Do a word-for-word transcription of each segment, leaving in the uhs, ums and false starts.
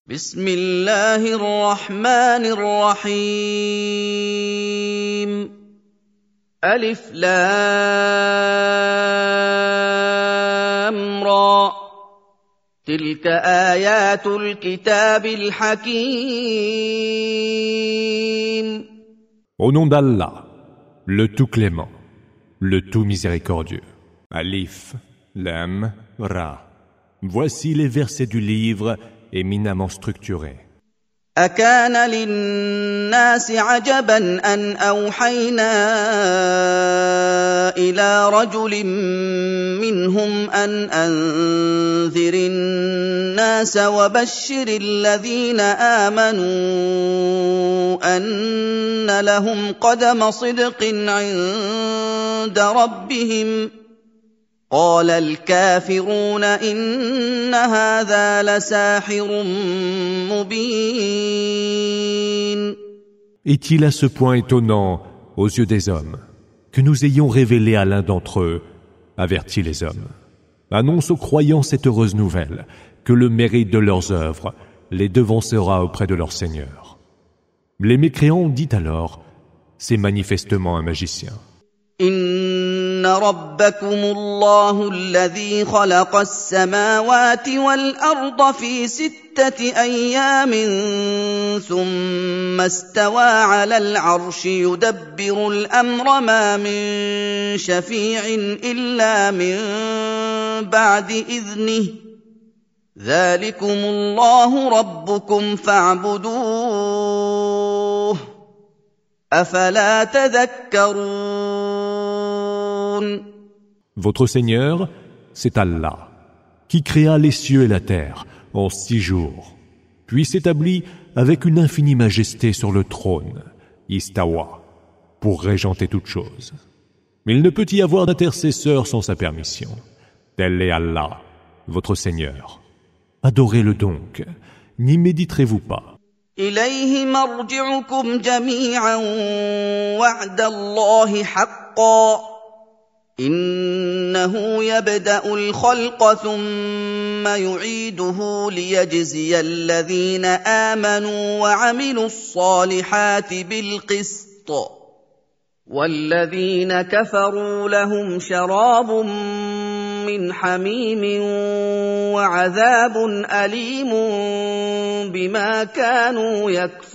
بسم الله الرحمن الرحيم ألف لام را تلك آيات الكتاب الحكيم. Au nom d'Allah, le tout clément, le tout miséricordieux. Alif, Lam, Ra. Voici les versets du livre éminemment structurés. أكان للناس عجبا أن أوحينا إلى رجل منهم أن أنذر الناس وبشر الذين آمنوا أن لهم قدم صدق عند ربهم قال الكافرون إن هذا لساحر مبين. Est-il à ce point étonnant aux yeux des hommes que nous ayons révélé à l'un d'entre eux, avertit les hommes, annonce aux croyants cette heureuse nouvelle, que le mérite de leurs œuvres les devancera auprès de leur Seigneur. Les mécréants dit alors, c'est manifestement un magicien. إن ربكم الله الذي خلق السماوات والأرض في ستة أيام ثم استوى على العرش يدبر الأمر ما من شفيع إلا من بعد إذنه ذلكم الله ربكم فاعبدوه أفلا تذكرون. Votre Seigneur, c'est Allah, qui créa les cieux et la terre en six jours, puis s'établit avec une infinie majesté sur le trône, Istawa, pour régenter toutes choses. Mais il ne peut y avoir d'intercesseur sans sa permission. Tel est Allah, votre Seigneur. Adorez-le donc, n'y méditerez-vous pas. إليه مرجعكم جميعا وعد الله حقا إنه يبدأ الخلق ثم يعيده ليجزي الذين آمنوا وعملوا الصالحات بالقسط والذين كفروا لهم شراب من حميم وعذاب أليم بما كانوا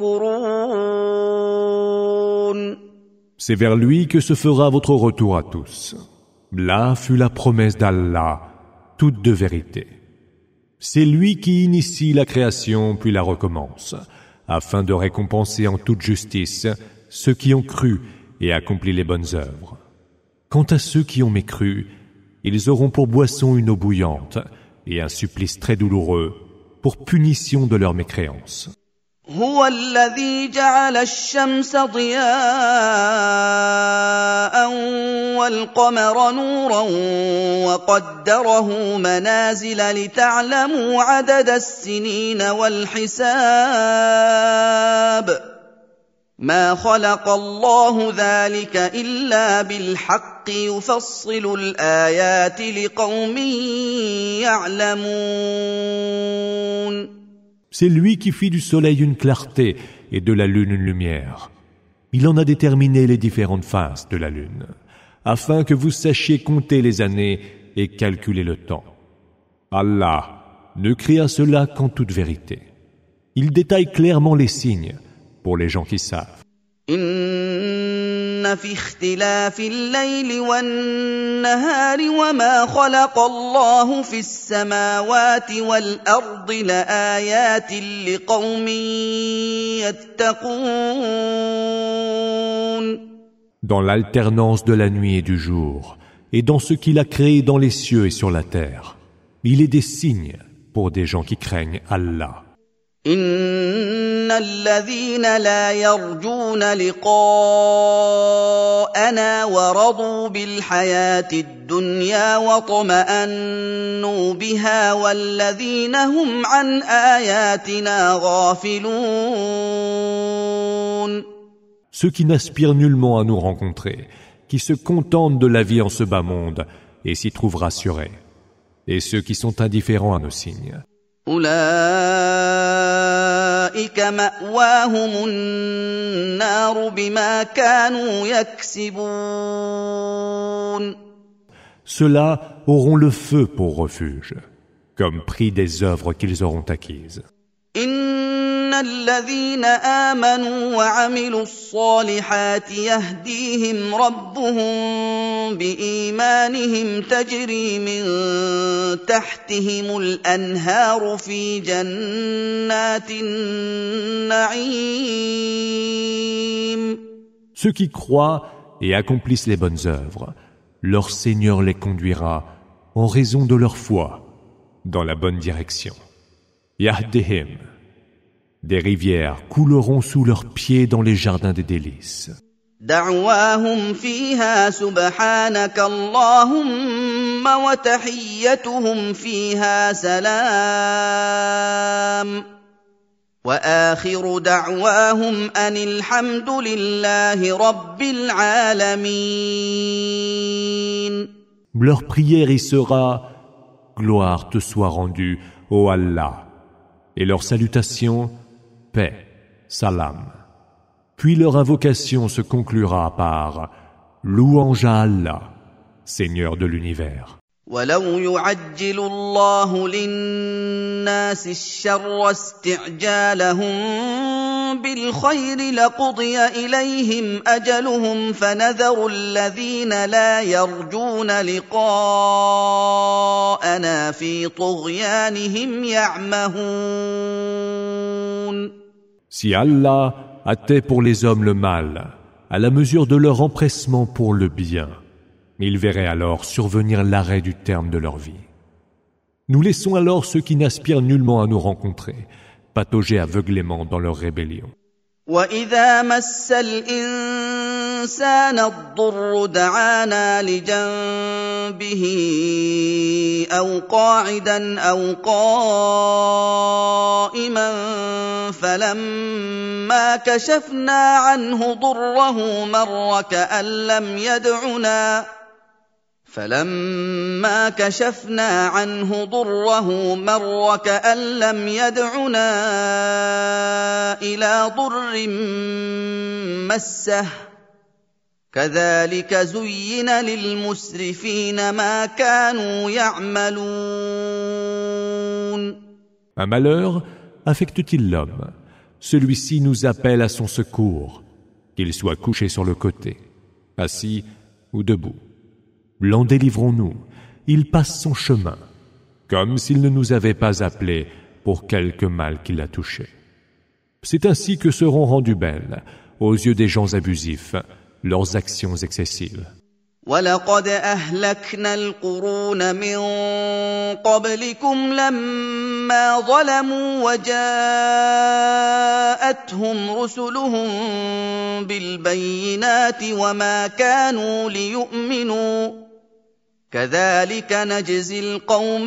يكفرون. C'est vers lui que se fera votre retour à tous. Là fut la promesse d'Allah, toute de vérité. C'est lui qui initie la création puis la recommence, afin de récompenser en toute justice ceux qui ont cru et accompli les bonnes œuvres. Quant à ceux qui ont mécru, ils auront pour boisson une eau bouillante et un supplice très douloureux pour punition de leur mécréance. هو الذي جعل الشمس ضياء والقمر نورا وقدره منازل لتعلموا عدد السنين والحساب ما خلق الله ذلك إلا بالحق يفصل الآيات لقوم يعلمون. C'est lui qui fit du soleil une clarté et de la lune une lumière. Il en a déterminé les différentes phases de la lune, afin que vous sachiez compter les années et calculer le temps. Allah ne créa cela qu'en toute vérité. Il détaille clairement les signes pour les gens qui savent. إن في اختلاف الليل والنهار وما خلق الله في السماوات والأرض لآيات لقوم يتقون. Dans l'alternance de la nuit et du jour, et dans ce qu'il a créé dans les cieux et sur la terre, il est des signes pour des gens qui craignent Allah. إن الذين لا يرجون لقاءنا ورضوا بالحياة الدنيا واطمأنوا بها والذين هم عن آياتنا غافلون. Ceux qui n'aspirent nullement à nous rencontrer, qui se contentent de la vie en ce bas monde et s'y trouvent rassurés, et ceux qui sont indifférents à nos signes. أولئك أولئك مأواهم النار بما كانوا يكسبون. Ceux-là auront le feu pour refuge, comme prix des œuvres qu'ils auront acquises. إن الذين آمنوا وعملوا الصالحات يهديهم ربهم بإيمانهم تجري من تحتهم الأنهار في جنات النعيم. Ceux qui croient et accomplissent les bonnes œuvres, leur Seigneur les conduira en raison de leur foi dans la bonne direction. Yahdihim. Des rivières couleront sous leurs pieds dans les jardins des délices. دعواهم فيها سبحانك اللهم وتحيتهم فيها سلام وآخر دعواهم أن الحمد لله رب العالمين. Leur prière y sera « Gloire te soit rendue, ô Allah » et leur salutation « Paix, salam ». Puis leur invocation se conclura par « Louange à Allah, Seigneur de l'univers ». ولو يعجل الله للناس الشر استعجالهم بالخير لقضي إليهم أجلهم فنذر الذين لا يرجون لقاءنا في طغيانهم يعمهون. Si Allah hâtait pour les hommes le mal, à la mesure de leur empressement pour le bien, ils verraient alors survenir l'arrêt du terme de leur vie. Nous laissons alors ceux qui n'aspirent nullement à nous rencontrer, patauger aveuglément dans leur rébellion. وَإِذَا مَسَّ الْإِنسَانَ الضُّرُّ دَعَانَا لِجَنبِهِ أَوْ قَاعِدًا أَوْ قَائِمًا فَلَمَّا كَشَفْنَا عَنْهُ ضُرَّهُ مَرَّ كَأَن لَّمْ يَدْعُنَا فَلَمَّا كَشَفْنَا عَنْهُ ضُرَّهُ مَرَّ كَأَن لَّمْ يَدْعُنَا إِلَىٰ ضُرٍّ مَّسَّهُ كَذَٰلِكَ زُيِّنَ لِلْمُسْرِفِينَ مَا كَانُوا يَعْمَلُونَ. Un malheur affecte-t-il l'homme? Celui-ci nous appelle à son secours, qu'il soit couché sur le côté, assis ou debout. L'en délivrons-nous, il passe son chemin, comme s'il ne nous avait pas appelés pour quelque mal qui l'a touché. C'est ainsi que seront rendues belles, aux yeux des gens abusifs, leurs actions excessives. وَلَقَدْ أَهْلَكْنَا الْقُرُونَ مِن قَبْلِكُمْ لَمَّا ظَلَمُوا وَجَاءَتْهُمْ رُسُلُهُم بِالْبَيِّنَاتِ وَمَا كَانُوا لِيُؤْمِنُوا كَذَلِكَ نَجْزِي الْقَوْمَ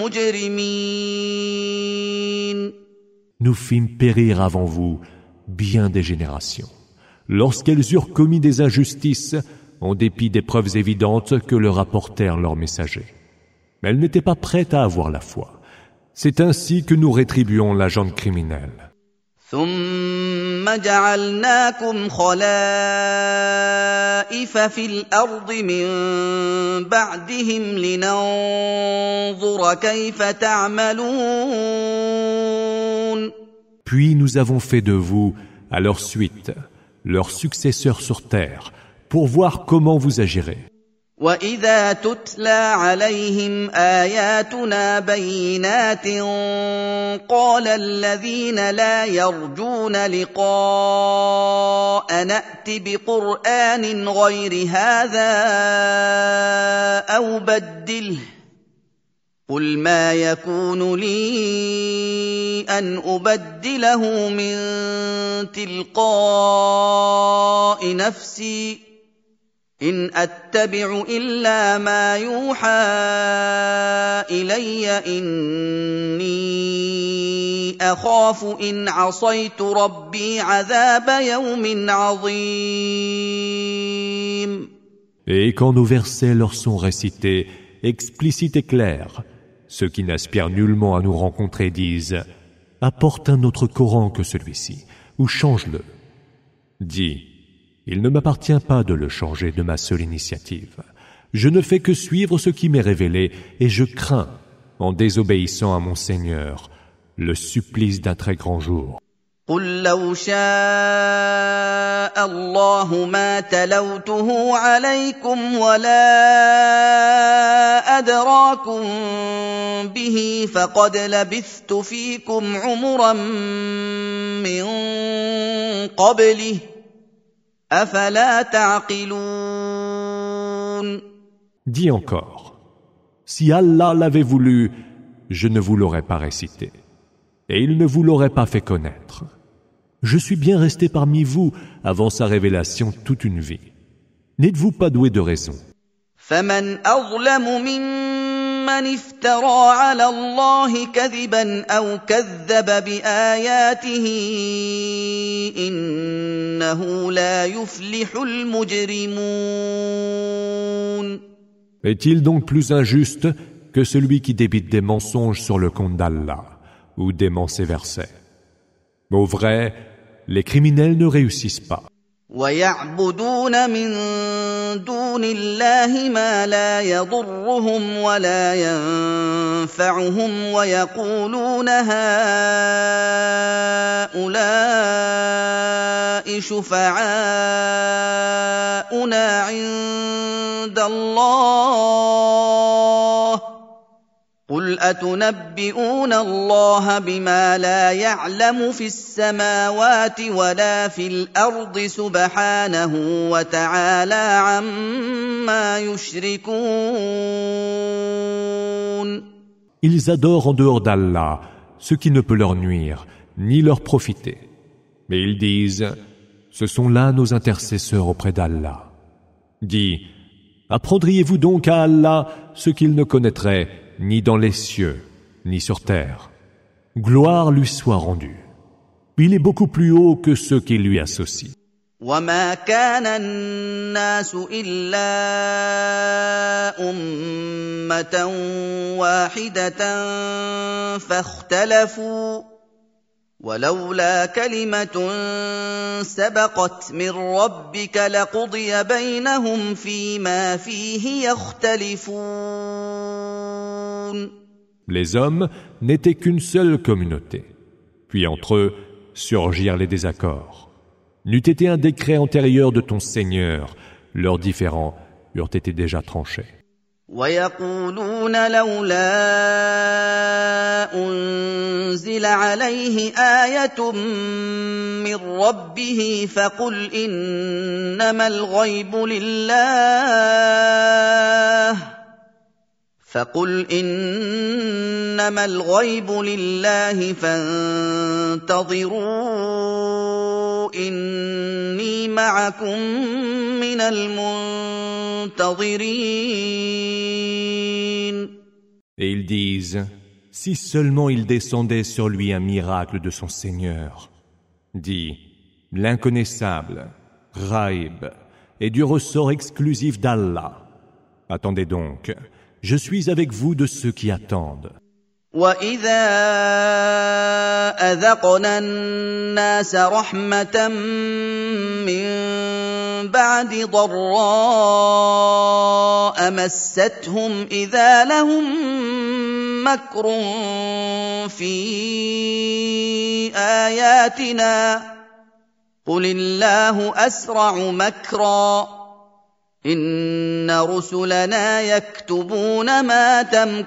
الْمُجْرِمِينَ. Nous fîmes périr avant vous bien des générations, lorsqu'elles eurent commis des injustices, en dépit des preuves évidentes que leur apportèrent leurs messagers. Mais elles n'étaient pas prêtes à avoir la foi. C'est ainsi que nous rétribuons la gente criminelle. ثم جعلناكم خلائف في الأرض من بعدهم لننظر كيف تعملون. Puis nous avons fait de vous, à leur suite, leurs successeurs sur terre, pour voir comment vous agirez. وَإِذَا تُتْلَى عَلَيْهِمْ آيَاتُنَا بَيِّنَاتٍ قَالَ الَّذِينَ لَا يَرْجُونَ لِقَاءَنَا ائْتِ بِقُرْآنٍ غَيْرِ هَٰذَا أَوْ بَدِّلْهُ قُلْ مَا يَكُونُ لِي أَنْ أُبَدِّلَهُ مِن تِلْقَاءِ نَفْسِي إِنْ أَتَّبِعُ إِلَّا مَا يُوحَىٰ إِلَيَّ إِنِّي أَخَافُ إِنْ عَصَيْتُ رَبِّي عَذَابَ يَوْمٍ عَظِيمٍ. Et quand nos versets leur sont récités, explicites et clairs, ceux qui n'aspirent nullement à nous rencontrer disent « apporte un autre Coran que celui-ci, ou change-le. Dis, il ne m'appartient pas de le changer de ma seule initiative. Je ne fais que suivre ce qui m'est révélé et je crains, en désobéissant à mon Seigneur, le supplice d'un très grand jour. قل لو شاء الله ما تلوته عليكم ولا أدراكم به فقد لبثت فيكم عمرا من قبله أفلا تعقلون. Dis encore, si Allah l'avait voulu, je ne vous l'aurais pas récité, et il ne vous l'aurait pas fait connaître. Je suis bien resté parmi vous avant sa révélation toute une vie. N'êtes-vous pas doué de raison? فمن أظلم ممن افترى على الله كذبا أو كذب بآياته إنه لا يفلح المجرمون. Est-il donc plus injuste que celui qui débite des mensonges sur le compte d'Allah ou dément ses versets? Au vrai, les criminels ne réussissent pas. ويعبدون من دون الله ما لا يضرهم ولا ينفعهم ويقولون هؤلاء شفعاؤنا عند الله قل أتنبئون الله بما لا يعلم في السماوات ولا في الأرض سبحانه وتعالى عما يشركون. Ils adorent en dehors d'Allah ce qui ne peut leur nuire ni leur profiter. Mais ils disent, ce sont là nos intercesseurs auprès d'Allah. Dis, apprendriez-vous donc à Allah ce qu'il ne connaîtrait ni dans les cieux, ni sur terre. Gloire lui soit rendue. Il est beaucoup plus haut que ceux qui lui associent. وما كان الناس إلا أمة واحدة فاختلفوا ولولا كلمة سبقت من ربك لقضي بينهم فيما فيه يختلفون. Les hommes n'étaient qu'une seule communauté. Puis entre eux surgirent les désaccords. N'eût été un décret antérieur de ton Seigneur, leurs différends eurent été déjà tranchés. ويقولون لولا أنزل عليه آية من ربه فقل إنما الغيب لله فقل إنما الغيب لله فانتظروا إني معكم من المنتظرين. Et ils disent, si seulement il descendait sur lui un miracle de son Seigneur. Dis, l'inconnaissable, Ghaib, est du ressort exclusif d'Allah. Attendez donc, je suis avec vous de ceux qui attendent. وَإِذَا أَذَقْنَا النَّاسَ رَحْمَةً مِّن بَعْدِ ضَرَّاءَ مَسَّتْهُمْ إِذَا لَهُم مَّكْرٌ فِي آيَاتِنَا قُلِ اللَّهُ أَسْرَعُ مَكْرًا إِنَّ رُسُلَنَا يَكْتُبُونَ مَا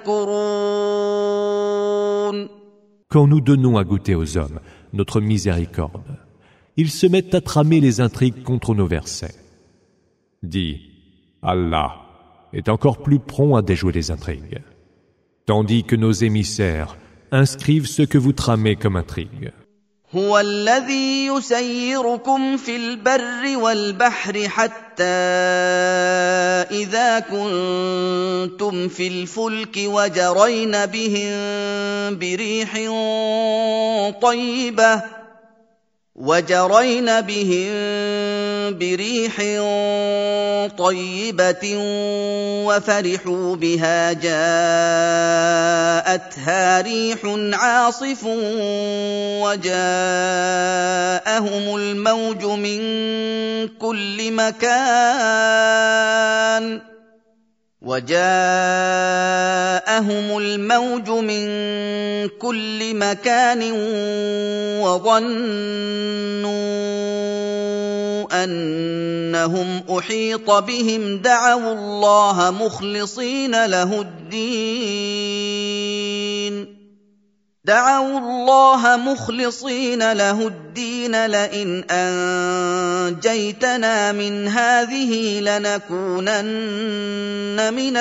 تَمْكُرُونَ. Quand nous donnons à goûter aux hommes notre miséricorde, ils se mettent à tramer les intrigues contre nos versets. Dis, Allah est encore plus prompt à déjouer les intrigues, tandis que nos émissaires inscrivent ce que vous tramez comme intrigue. هو الذي يسيركم في البر والبحر حتى إذا كنتم في الفلك وجرين بهم بريح طيبة وجرين بهم بريح طيبة وفرحوا بها جاءتها ريح عاصف وجاءهم الموج من كل مكان وجاءهم الموج من كل مكان وظنوا أنهم أحيط بهم دعوا الله مخلصين له الدين دعوا الله مخلصين له الدين لئن أنجيتنا من هذه لنكونن من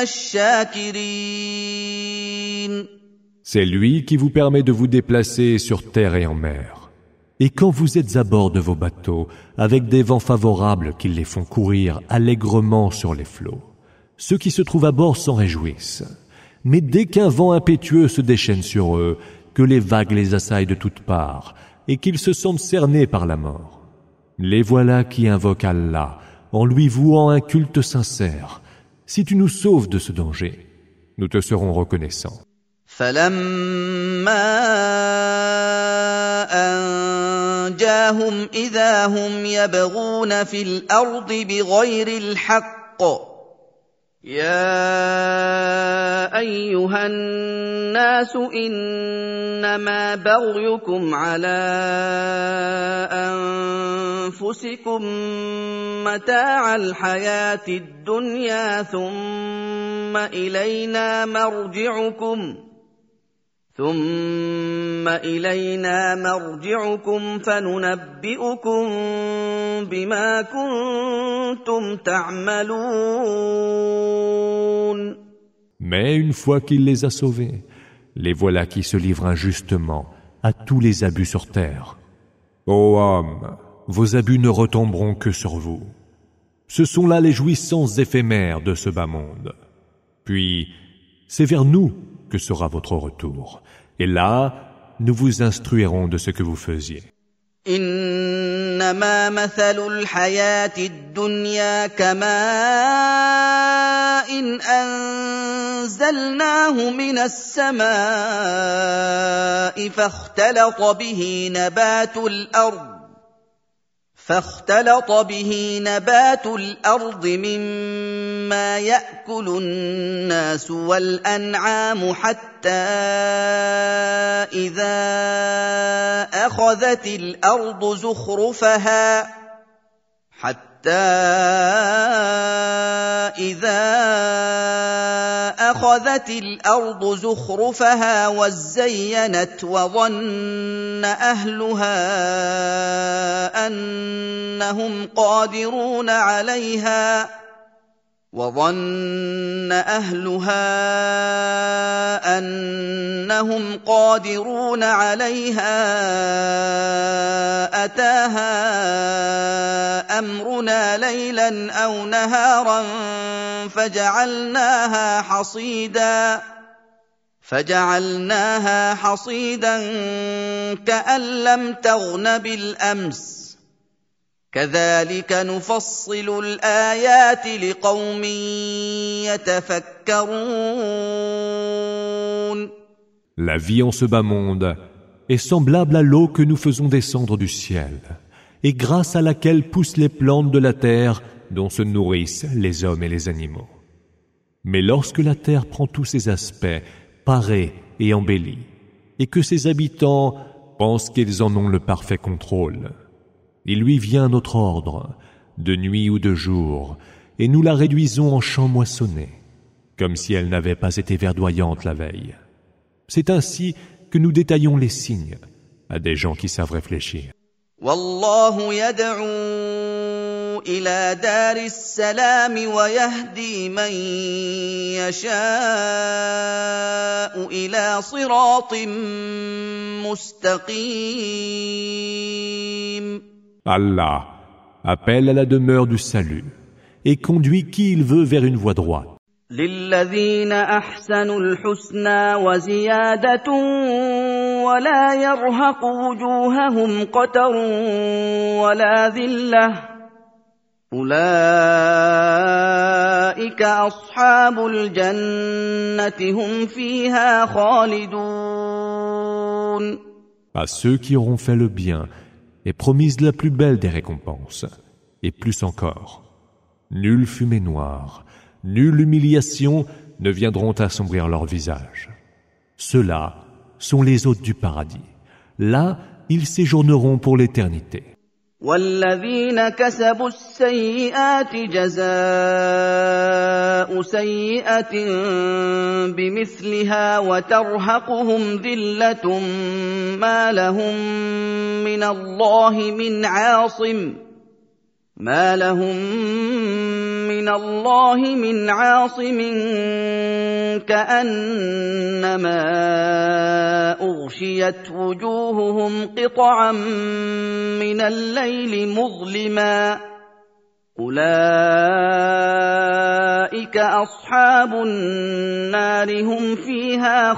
الشاكرين. C'est lui qui vous permet de vous déplacer sur terre et en mer. Et quand vous êtes à bord de vos bateaux, avec des vents favorables qui les font courir allègrement sur les flots, ceux qui se trouvent à bord s'en réjouissent. Mais dès qu'un vent impétueux se déchaîne sur eux, que les vagues les assaillent de toutes parts et qu'ils se sentent cernés par la mort, les voilà qui invoquent Allah en lui vouant un culte sincère. Si tu nous sauves de ce danger, nous te serons reconnaissants. فَلَمَّا أَنجَاهُمْ إِذَا هُمْ يَبْغُونَ فِي الْأَرْضِ بِغَيْرِ الْحَقِّ يَا أَيُّهَا النَّاسُ إِنَّمَا بَغْيُكُمْ عَلَىٰ أَنفُسِكُم مَّتَاعَ الْحَيَاةِ الدُّنْيَا ثُمَّ إِلَيْنَا مَرْجِعُكُمْ ثُمَّ إِلَيْنَا مَرْجِعُكُمْ فَنُنَبِّئُكُم بِمَا كُنتُمْ تَعْمَلُونَ. Mais une fois qu'il les a sauvés, les voilà qui se livrent injustement à tous les abus sur terre. Ô hommes, vos abus ne retomberont que sur vous. Ce sont là les jouissances éphémères de ce bas monde. Puis, c'est vers nous que sera votre retour. Et là, nous vous instruirons de ce que vous faisiez. إنما مثل الحياة الدنيا كماء أنزلناه من السماء فاختلط به نبات الأرض فاختلط به نبات الأرض مما يأكل الناس والأنعام حتى إذا أخذت الأرض زخرفها حتى إذا أخذت الأرض زخرفها وزينت وظن أهلها أنهم قادرون عليها وظن أهلها أنهم قادرون عليها أتاها أمرنا ليلا أو نهارا فجعلناها حصيدا فجعلناها حصيدا كأن لم تغن بالأمس كذلك نفصل الآيات لقوم يتفكرون. La vie en ce bas monde est semblable à l'eau que nous faisons descendre du ciel et grâce à laquelle poussent les plantes de la terre dont se nourrissent les hommes et les animaux. Mais lorsque la terre prend tous ses aspects, parée et embellie, et que ses habitants pensent qu'ils en ont le parfait contrôle, il lui vient notre ordre, de nuit ou de jour, et nous la réduisons en champs moissonnés, comme si elle n'avait pas été verdoyante la veille. C'est ainsi que nous détaillons les signes à des gens qui savent réfléchir. Wallahu yad'u ila daris salam wa yahdi man yasha'u ila siratin mustaqim. Allah appelle à la demeure du salut et conduit qui il veut vers une voie droite. للذين أحسنوا الحسنى وزيادة ولا يرهق وجوههم قتر ولا ذلة أولئك أصحاب الجنة هم فيها خالدون. À ceux qui auront fait le bien est promise la plus belle des récompenses, et plus encore. Nulle fumée noire, nulle humiliation ne viendront assombrir leur visage. Ceux-là sont les hôtes du paradis. Là, ils séjourneront pour l'éternité. والذين كسبوا السيئات جزاء سيئة بمثلها وترهقهم ذلة ما لهم من الله من عاصم ما لهم من الله من عاصم كأنما أغشيت وجوههم قطعا من الليل مظلما أولئك أصحاب النار هم فيها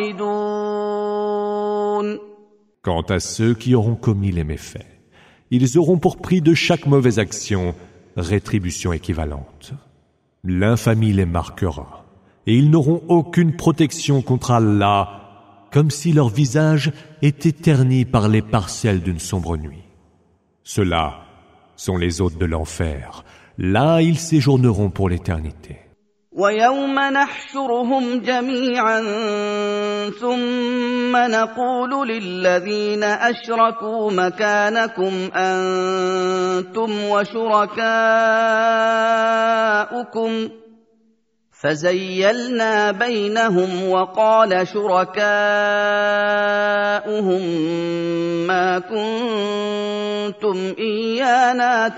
خالدون. Quant à ceux qui auront commis les méfaits, ils auront pour prix de chaque mauvaise action rétribution équivalente. L'infamie les marquera, et ils n'auront aucune protection contre Allah, comme si leur visage était terni par les parcelles d'une sombre nuit. Ceux-là sont les hôtes de l'enfer. Là, ils séjourneront pour l'éternité. ويوم نحشرهم جميعا ثم نقول للذين أشركوا مكانكم أنتم وشركاؤكم فزيلنا بينهم وقال شركاؤهم ما كنتم إيانا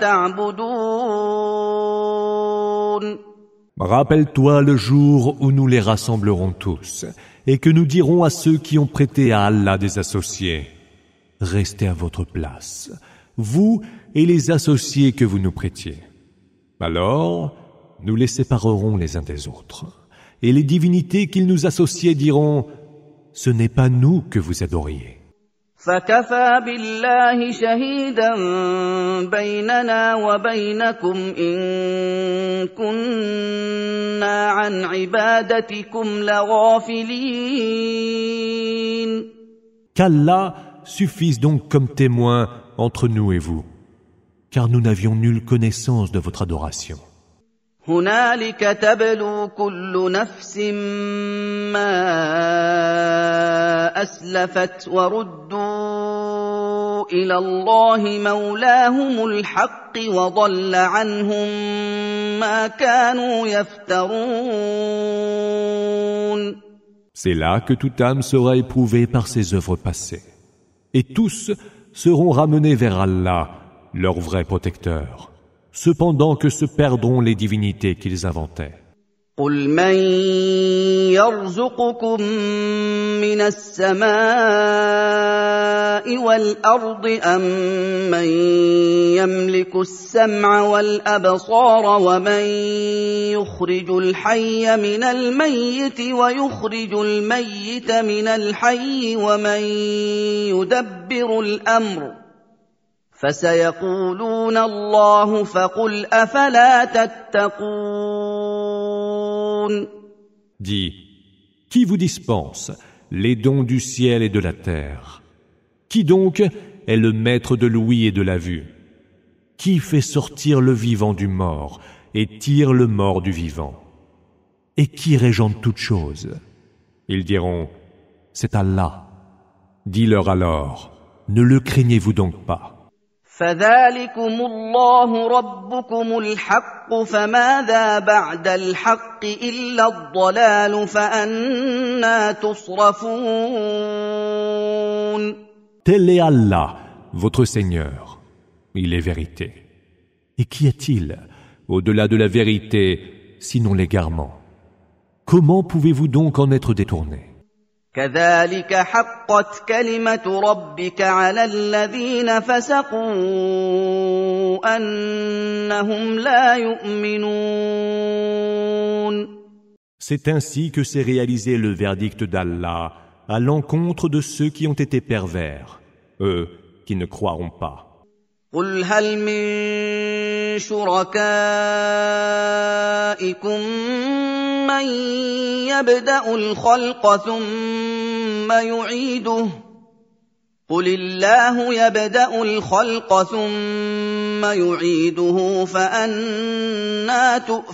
تعبدون. Rappelle-toi le jour où nous les rassemblerons tous et que nous dirons à ceux qui ont prêté à Allah des associés: restez à votre place, vous et les associés que vous nous prêtiez. Alors, nous les séparerons les uns des autres, et les divinités qu'ils nous associaient diront: ce n'est pas nous que vous adoriez. فكفى بالله شهيدا بيننا وبينكم إن كنا عن عبادتكم لغافلين. Qu'Allah suffise donc comme témoin entre nous et vous, car nous n'avions nulle connaissance de votre adoration. هنالك تبلو كل نفس ما أسلفت وردوا إلى الله مولاهم الحق وضل عنهم ما كانوا يفترون. C'est là que toute âme sera éprouvée par ses œuvres passées, et tous seront ramenés vers Allah, leur vrai protecteur, cependant que se perdront les divinités qu'ils inventaient. قل من يرزقكم من السماء والأرض أم من يملك السمع والأبصار ومن يخرج الحي من الميت ويخرج الميت من الحي ومن يدبر الأمر فسيقولون الله فقل أفلا تتقون. Dis, qui vous dispense les dons du ciel et de la terre? Qui donc est le maître de l'ouïe et de la vue? Qui fait sortir le vivant du mort et tire le mort du vivant? Et qui régente toutes choses? Ils diront: c'est Allah. Dis-leur alors: ne le craignez-vous donc pas? فذلكم الله ربكم الحق فماذا بعد الحق إلا الضلال فأنى تصرفون. Tel est Allah, votre Seigneur. Il est vérité. Et qu'y a-t-il au-delà de la vérité, sinon l'égarement? Comment pouvez-vous donc en être détournés? كذلك حقت كلمة ربك على الذين فسقوا أنهم لا يؤمنون. C'est ainsi que s'est réalisé le verdict d'Allah à l'encontre de ceux qui ont été pervers, eux qui ne croiront pas. قل هل من شركائكم من يبدأ الخلق ثم يعيده قل الله يبدأ الخلق ثم يعيده فأنى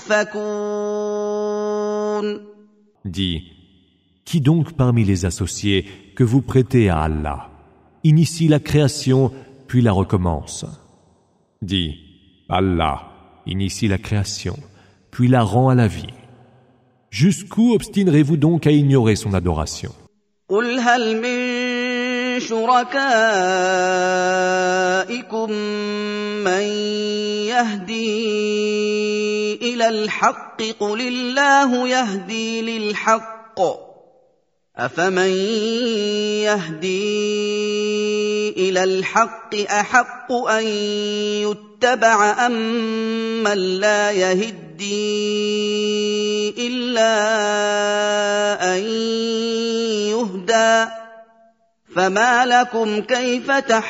تؤفكون. Dis, qui donc parmi les associés que vous prêtez à Allah initie la création puis la recommence? Dis, Allah initie la création puis la rend à la vie. Jusqu'où obstinerez-vous donc à ignorer son adoration? قل هل من شركائكم من يهدي إلى الحق قل الله يهدي للحق أفمن يهدي إلى الحق أحق أن يتبع أم من لا يهدي إلا أن يهدى فما لكم كيف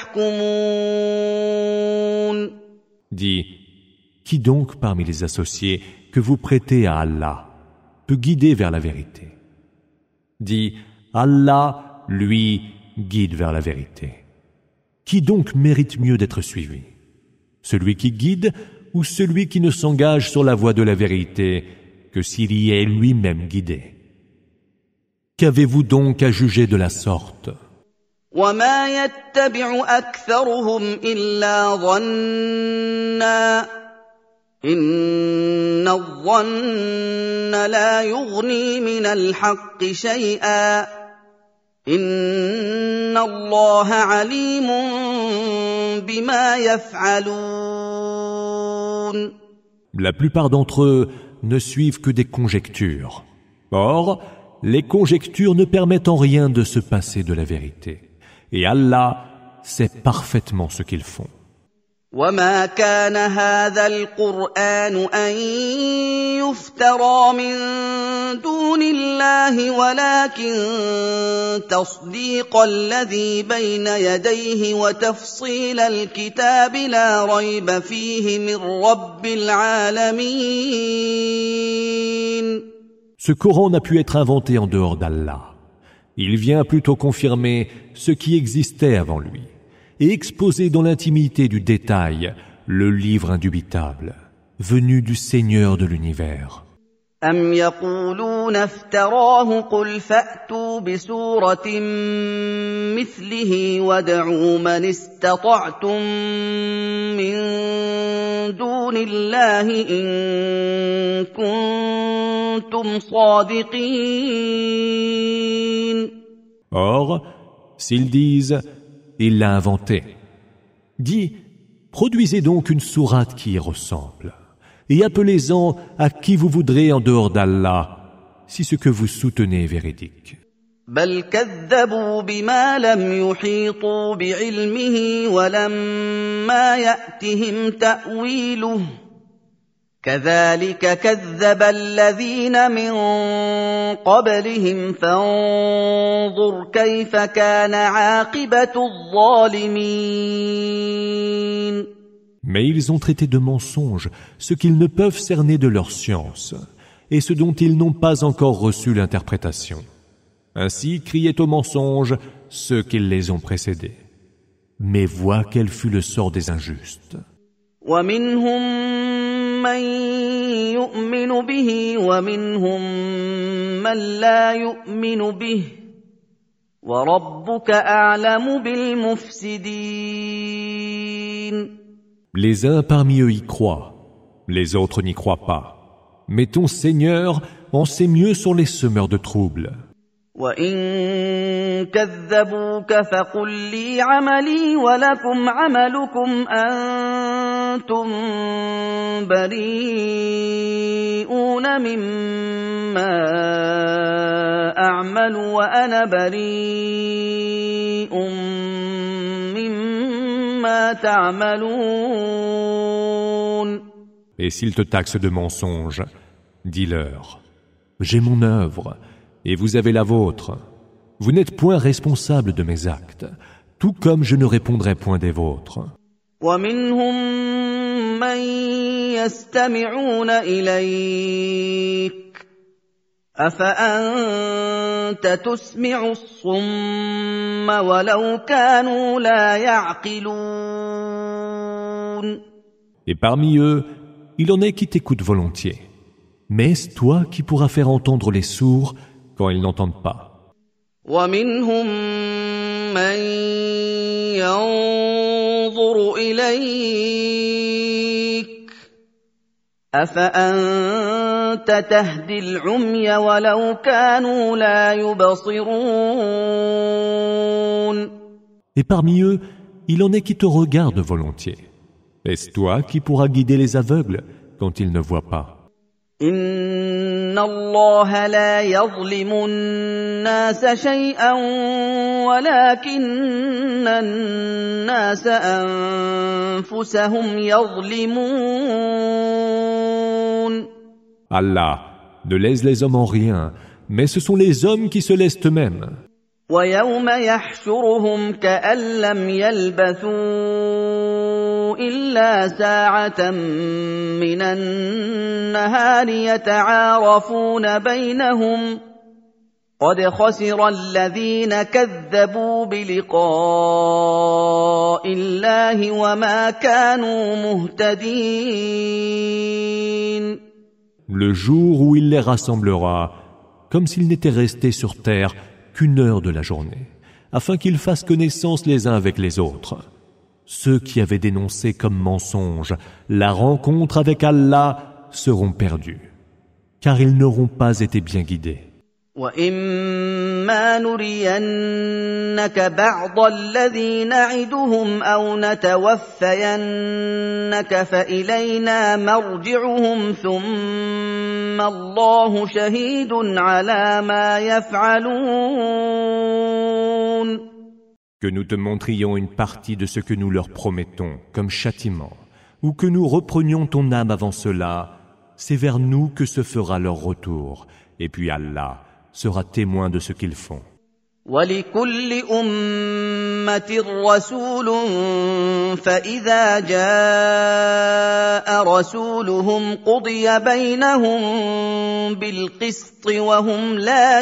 تحكمون. Dis, qui donc parmi les associés que vous prêtez à Allah peut guider vers la vérité? Dis, Allah, lui, guide vers la vérité. Qui donc mérite mieux d'être suivi? Celui qui guide ou celui qui ne s'engage sur la voie de la vérité que s'il y est lui-même guidé? Qu'avez-vous donc à juger de la sorte? وما يتبع أكثرهم إلا ظنا إن الظن لا يغني من الحق شيئا إن الله عليم بما يفعلون. La plupart d'entre eux ne suivent que des conjectures. Or, les conjectures ne permettent en rien de se passer de la vérité. Et Allah sait parfaitement ce qu'ils font. وما كان هذا القرآن أن يفترى من دون الله ولكن تصديق الذي بين يديه وتفصيل الكتاب لا ريب فيه من رب العالمين. Ce Coran n'a pu être inventé en dehors d'Allah. Il vient plutôt confirmer ce qui existait avant lui et exposer dans l'intimité du détail le livre indubitable, venu du Seigneur de l'univers. أم يقولون افتراه قل فأتوا بسورة مثله وادعوا من استطعتم من دون الله إن كنتم صادقين. Or, s'ils disent « Il l'a inventé », dis « Produisez donc une sourate qui y ressemble, et appelez-en à qui vous voudrez en dehors d'Allah, si ce que vous soutenez est véridique. » بل كذبوا بما لم يحيطوا بعلمه ولما يأتهم تأويله كذلك كذب الذين من قبلهم فانظر كيف كان عاقبة الظالمين. Mais ils ont traité de mensonges ce qu'ils ne peuvent cerner de leur science et ce dont ils n'ont pas encore reçu l'interprétation. Ainsi criaient au mensonge ceux qui les ont précédés. Mais vois quel fut le sort des injustes. ومنهم من يؤمن به ومنهم من لا يؤمن به وربك أعلم بالمفسدين. Les uns parmi eux y croient, les autres n'y croient pas. Mais ton Seigneur en sait mieux sur les semeurs de troubles. وَإِن كَذَّبُوكَ فَقُل لِّي عَمَلِي وَلَكُمْ عَمَلُكُمْ أَنتُم بَرِيئُونَ مِمَّا أَعْمَلُ وَأَنَا بَرِيءٌ مِّمَّا تَعْمَلُونَ. Et s'ils te taxent de mensonge, dis-leur, j'ai mon œuvre, et vous avez la vôtre. Vous n'êtes point responsable de mes actes, tout comme je ne répondrai point des vôtres. ومنهم من يستمعون إليك أفأنت تسمع الصم ولو كانوا لا يعقلون. Et parmi eux, il en est qui t'écoutent volontiers. Mais est-ce toi qui pourras faire entendre les sourds quand ils n'entendent pas? ومنهم من ينظر إليك أفأنت تهدي العمي ولو كانوا لا يبصرون. Et parmi eux, il en est qui te regardent volontiers. Est-ce toi qui pourras guider les aveugles quand ils ne voient pas? إن الله لا يظلم الناس شيئا ولكن الناس أنفسهم يظلمون. Allah ne lèse les hommes en rien, mais ce sont les hommes qui se lèsent eux-mêmes. ويوم يحشرهم كأن لم يلبثوا إلا ساعة من النهار يتعارفون بينهم قد خسر الذين كذبوا بلقاء الله وما كانوا مهتدين. Le jour où il les rassemblera, comme s'ils n'étaient restés sur terre qu'une heure de la journée, afin qu'ils fassent connaissance les uns avec les autres. Ceux qui avaient dénoncé comme mensonge la rencontre avec Allah seront perdus, car ils n'auront pas été bien guidés. وَإِمَّا نُرِيَنَّكَ بَعْضَ الَّذِي نَعِدُهُمْ أَوْ نَتَوَفَّيَنَّكَ فَإِلَيْنَا مَرْجِعُهُمْ ثُمَّ اللَّهُ شَهِيدٌ عَلَى مَا يَفْعَلُونَ. Que nous te montrions une partie de ce que nous leur promettons comme châtiment, ou que nous reprenions ton âme avant cela, c'est vers nous que se fera leur retour, et puis Allah sera témoin de ce qu'ils font. وَلِكُلِّ أُمَّةٍ رَّسُولٌ فَإِذَا جَاءَ رَسُولُهُمْ قُضِيَ بَيْنَهُم بِالْقِسْطِ وَهُمْ لَا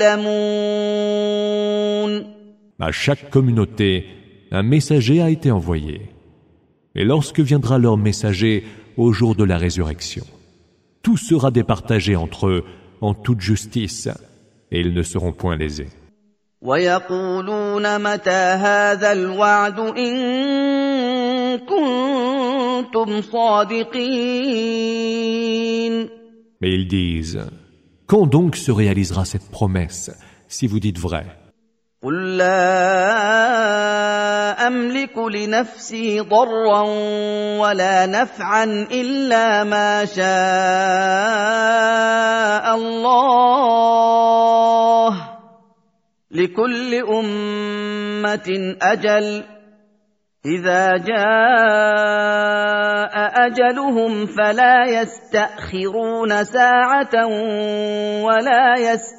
يُظْلَمُونَ. À chaque communauté, un messager a été envoyé. Et lorsque viendra leur messager au jour de la résurrection, tout sera départagé entre eux en toute justice, et ils ne seront point lésés. وَيَقُولُونَ مَتَى هَذَا الْوَعْدُ إِن كُنتُمْ صَادِقِينَ. Mais ils disent, quand donc se réalisera cette promesse, si vous dites vrai? قُل لَّا أَمْلِكُ لِنَفْسِي ضَرًّا وَلَا نَفْعًا إِلَّا مَا شَاءَ اللَّهُ لِكُلِّ أُمَّةٍ أَجَلٌ إِذَا جَاءَ أَجَلُهُمْ فَلَا يَسْتَأْخِرُونَ سَاعَةً وَلَا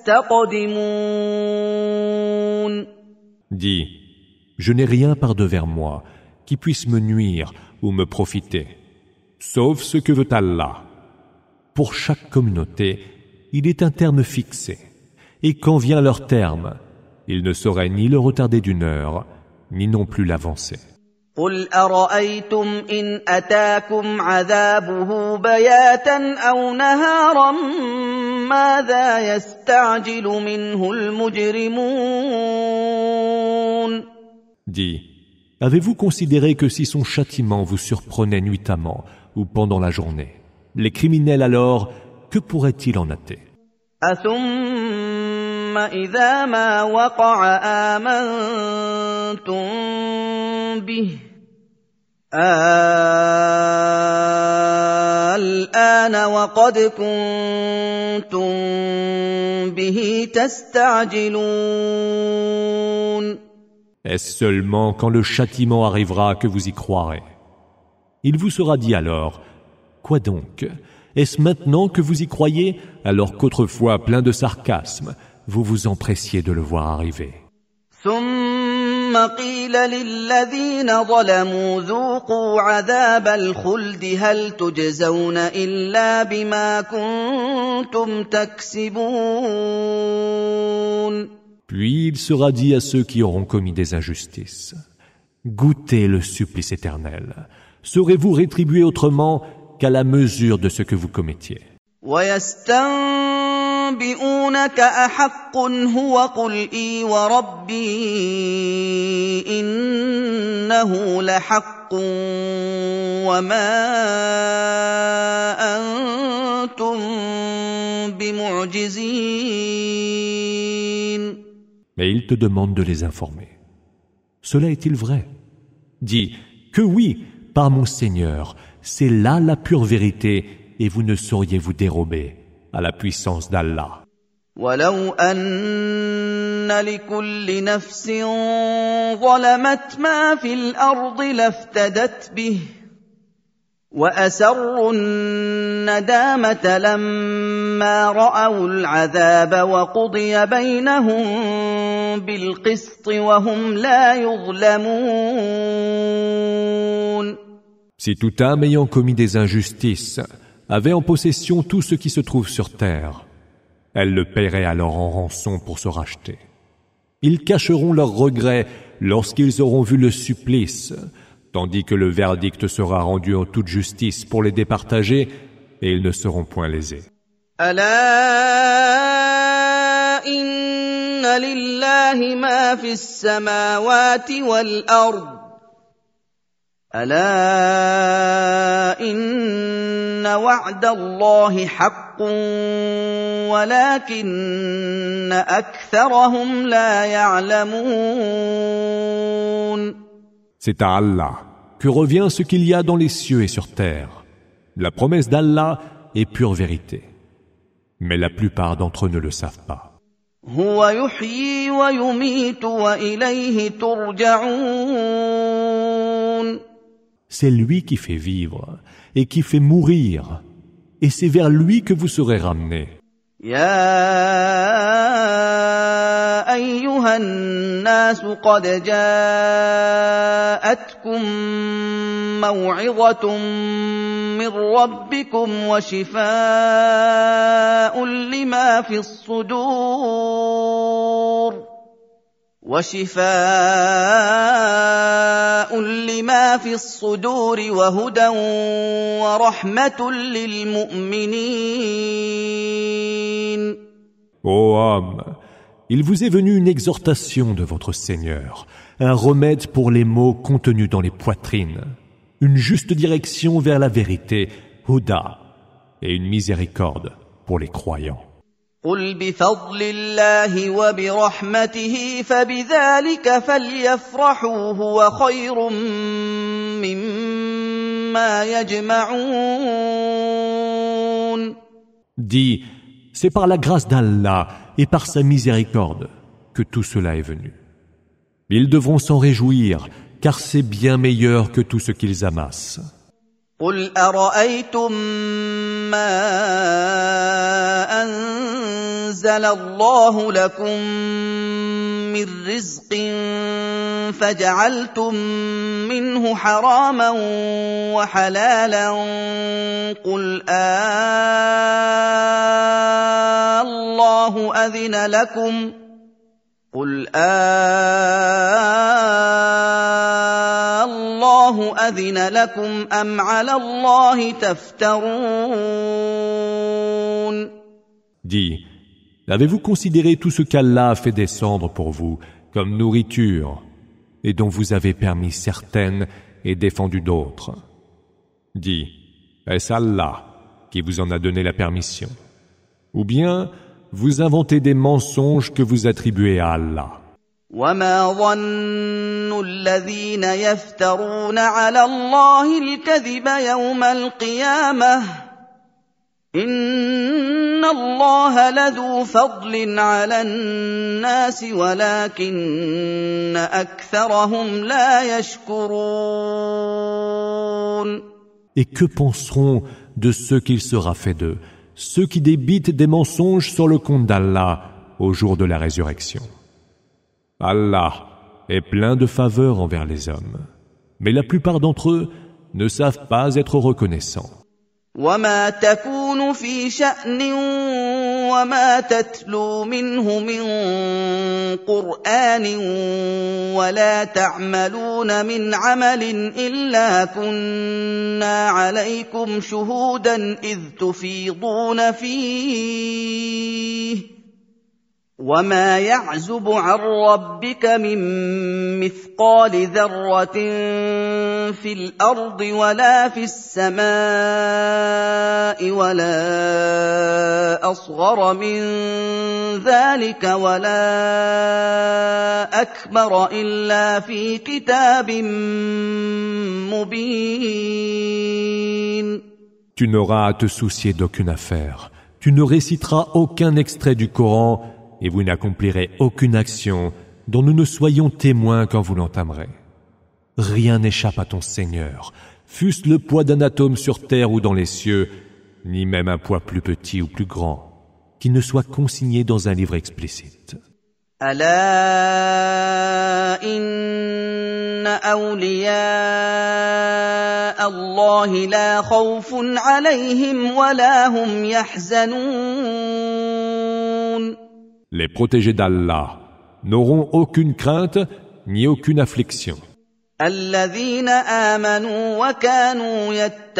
يَسْتَقْدِمُونَ. Dis, je n'ai rien par devers moi qui puisse me nuire ou me profiter, sauf ce que veut Allah. Pour chaque communauté, il est un terme fixé, et quand vient leur terme, il ne saurait ni le retarder d'une heure, ni non plus l'avancer. قُلْ أَرَأَيْتُمْ إِنْ أَتَاكُمْ عَذَابُهُ بَيَاتًا أَوْ نَهَارًا مَاذَا يَسْتَعْجِلُ مِنْهُ الْمُجْرِمُونَ. Dis, avez-vous considéré que si son châtiment vous surprenait nuitamment ou pendant la journée, les criminels alors, que pourraient-ils en hâter? أَثُمَّ إِذَا مَا وَقَعَ آمَنْتُمْ بِهِ الآن وقد كنتم به تستعجلون. Est-ce seulement quand le châtiment arrivera que vous y croirez? Il vous sera dit alors, quoi donc? Est-ce maintenant que vous y croyez, alors qu'autrefois, plein de sarcasme, vous vous empressiez de le voir arriver? ثم ثم قيل للذين ظلموا ذوقوا عذاب الخلد هل تجزون إلا بما كنتم تكسبون. Puis il sera dit à ceux qui auront commis des injustices: Goûtez le supplice éternel. Serez-vous rétribués autrement qu'à la mesure de ce que vous commettiez? وَيَسْتَنبِئُونَكَ أَحَقٌّ هُوَ قُلْ إِي وَرَبِّي إِنَّهُ لَحَقٌّ وَمَا أَنتُم بِمُعْجِزِينَ. Mais il te demande de les informer. Cela est-il vrai? Dis que oui, par mon Seigneur, c'est là la pure vérité et vous ne sauriez vous dérober à la puissance d'Allah. وَلَوْ أَنَّ لِكُلِّ نَفْسٍ ظَلَمَتْ مَا فِي الْأَرْضِ لَافْتَدَتْ بِهِ وَأَسَرُّوا النَّدَامَةَ لَمَّا رَأَوُا الْعَذَابَ وَقُضِيَ بَيْنَهُم بِالْقِسْطِ وَهُمْ لَا يُظْلَمُونَ. Si toute âme ayant commis des injustices avait en possession tout ce qui se trouve sur terre, elle le paierait alors en rançon pour se racheter. Ils cacheront leurs regrets lorsqu'ils auront vu le supplice, tandis que le verdict sera rendu en toute justice pour les départager, et ils ne seront point lésés. ألا إن لله ما في السماوات والأرض ألا إن وعد الله حق ولكن أكثرهم لا يعلمون. C'est à Allah que revient ce qu'il y a dans les cieux et sur terre. La promesse d'Allah est pure vérité. Mais la plupart d'entre eux ne le savent pas. هو يحيي ويميت وإليه ترجعون. C'est lui qui fait vivre et qui fait mourir, et c'est vers lui que vous serez ramenés. يا أيها الناس قد جاءتكم موعظة من ربكم وشفاء لما في الصدور وشفاء لما في الصدور وهدى ورحمة للمؤمنين. Ô homme, il vous est venu une exhortation de votre Seigneur, un remède pour les maux contenus dans les poitrines, une juste direction vers la vérité, Huda, et une miséricorde pour les croyants. قل بفضل الله وبرحمته فبذلك فليفرحوا هو خير مما يجمعون. Dis, c'est par la grâce d'Allah et par sa miséricorde que tout cela est venu. Ils devront s'en réjouir, car c'est bien meilleur que tout ce qu'ils amassent. قل أرأيتم ما أنزل الله لكم من رزق فجعلتم منه حراما وحلالا قل آه الله أذن لكم قل آه الله أذن لكم أم على الله تفترون. Dis, avez-vous considéré tout ce qu'Allah a fait descendre pour vous comme nourriture et dont vous avez permis certaines et défendu d'autres? Dis, est-ce Allah qui vous en a donné la permission? Ou bien vous inventez des mensonges que vous attribuez à Allah? وما ظن الذين يفترون على الله الكذب يوم القيامة إن الله لذو فضل على الناس ولكن أكثرهم لا يشكرون. Et que penseront de ce qu'il sera fait d'eux, ceux qui débitent des mensonges sur le compte d'Allah au jour de la résurrection? Allah est plein de faveurs envers les hommes, mais la plupart d'entre eux ne savent pas être reconnaissants. وما تكون في شأن وما تتلو منه من قرآن ولا تعملون من عمل إلا كنا عليكم شهودا إذ تفيضون فيه وما يعزب عن ربك من مثقال ذرة في الأرض ولا في السماء ولا أصغر من ذلك ولا أكبر إلا في كتاب مبين. Tu n'auras à te soucier d'aucune affaire. Tu ne réciteras aucun extrait du Coran et vous n'accomplirez aucune action dont nous ne soyons témoins quand vous l'entamerez. Rien n'échappe à ton Seigneur, fût-ce le poids d'un atome sur terre ou dans les cieux, ni même un poids plus petit ou plus grand, qui ne soit consigné dans un livre explicite. ألا إن أولياء الله لا خوف عليهم ولا هم يحزنون. Les protégés d'Allah n'auront aucune crainte ni aucune affliction. الذين آمنوا وكانوا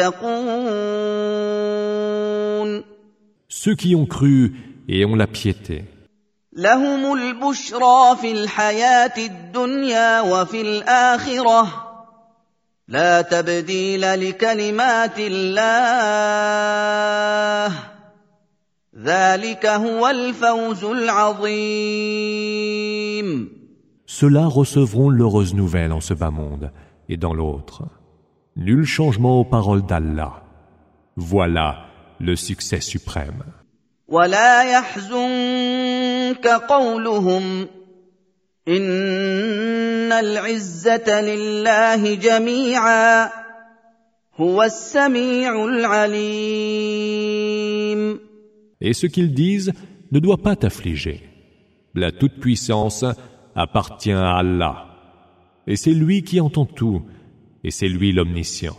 يتقون. Ceux qui ont cru et ont la piété. لهم البشرى في الحياة الدنيا وفي الآخرة لا تبديل لكلمات الله ذلك هو الفوز العظيم. Ceux-là recevront l'heureuse nouvelle en ce bas monde et dans l'autre. Nul changement aux paroles d'Allah. Voilà le succès suprême. ولا يحزنك قولهم إن العزة لله جميعا هو السميع العليم. Et ce qu'ils disent ne doit pas t'affliger. La toute-puissance appartient à Allah. Et c'est lui qui entend tout. Et c'est lui l'omniscient.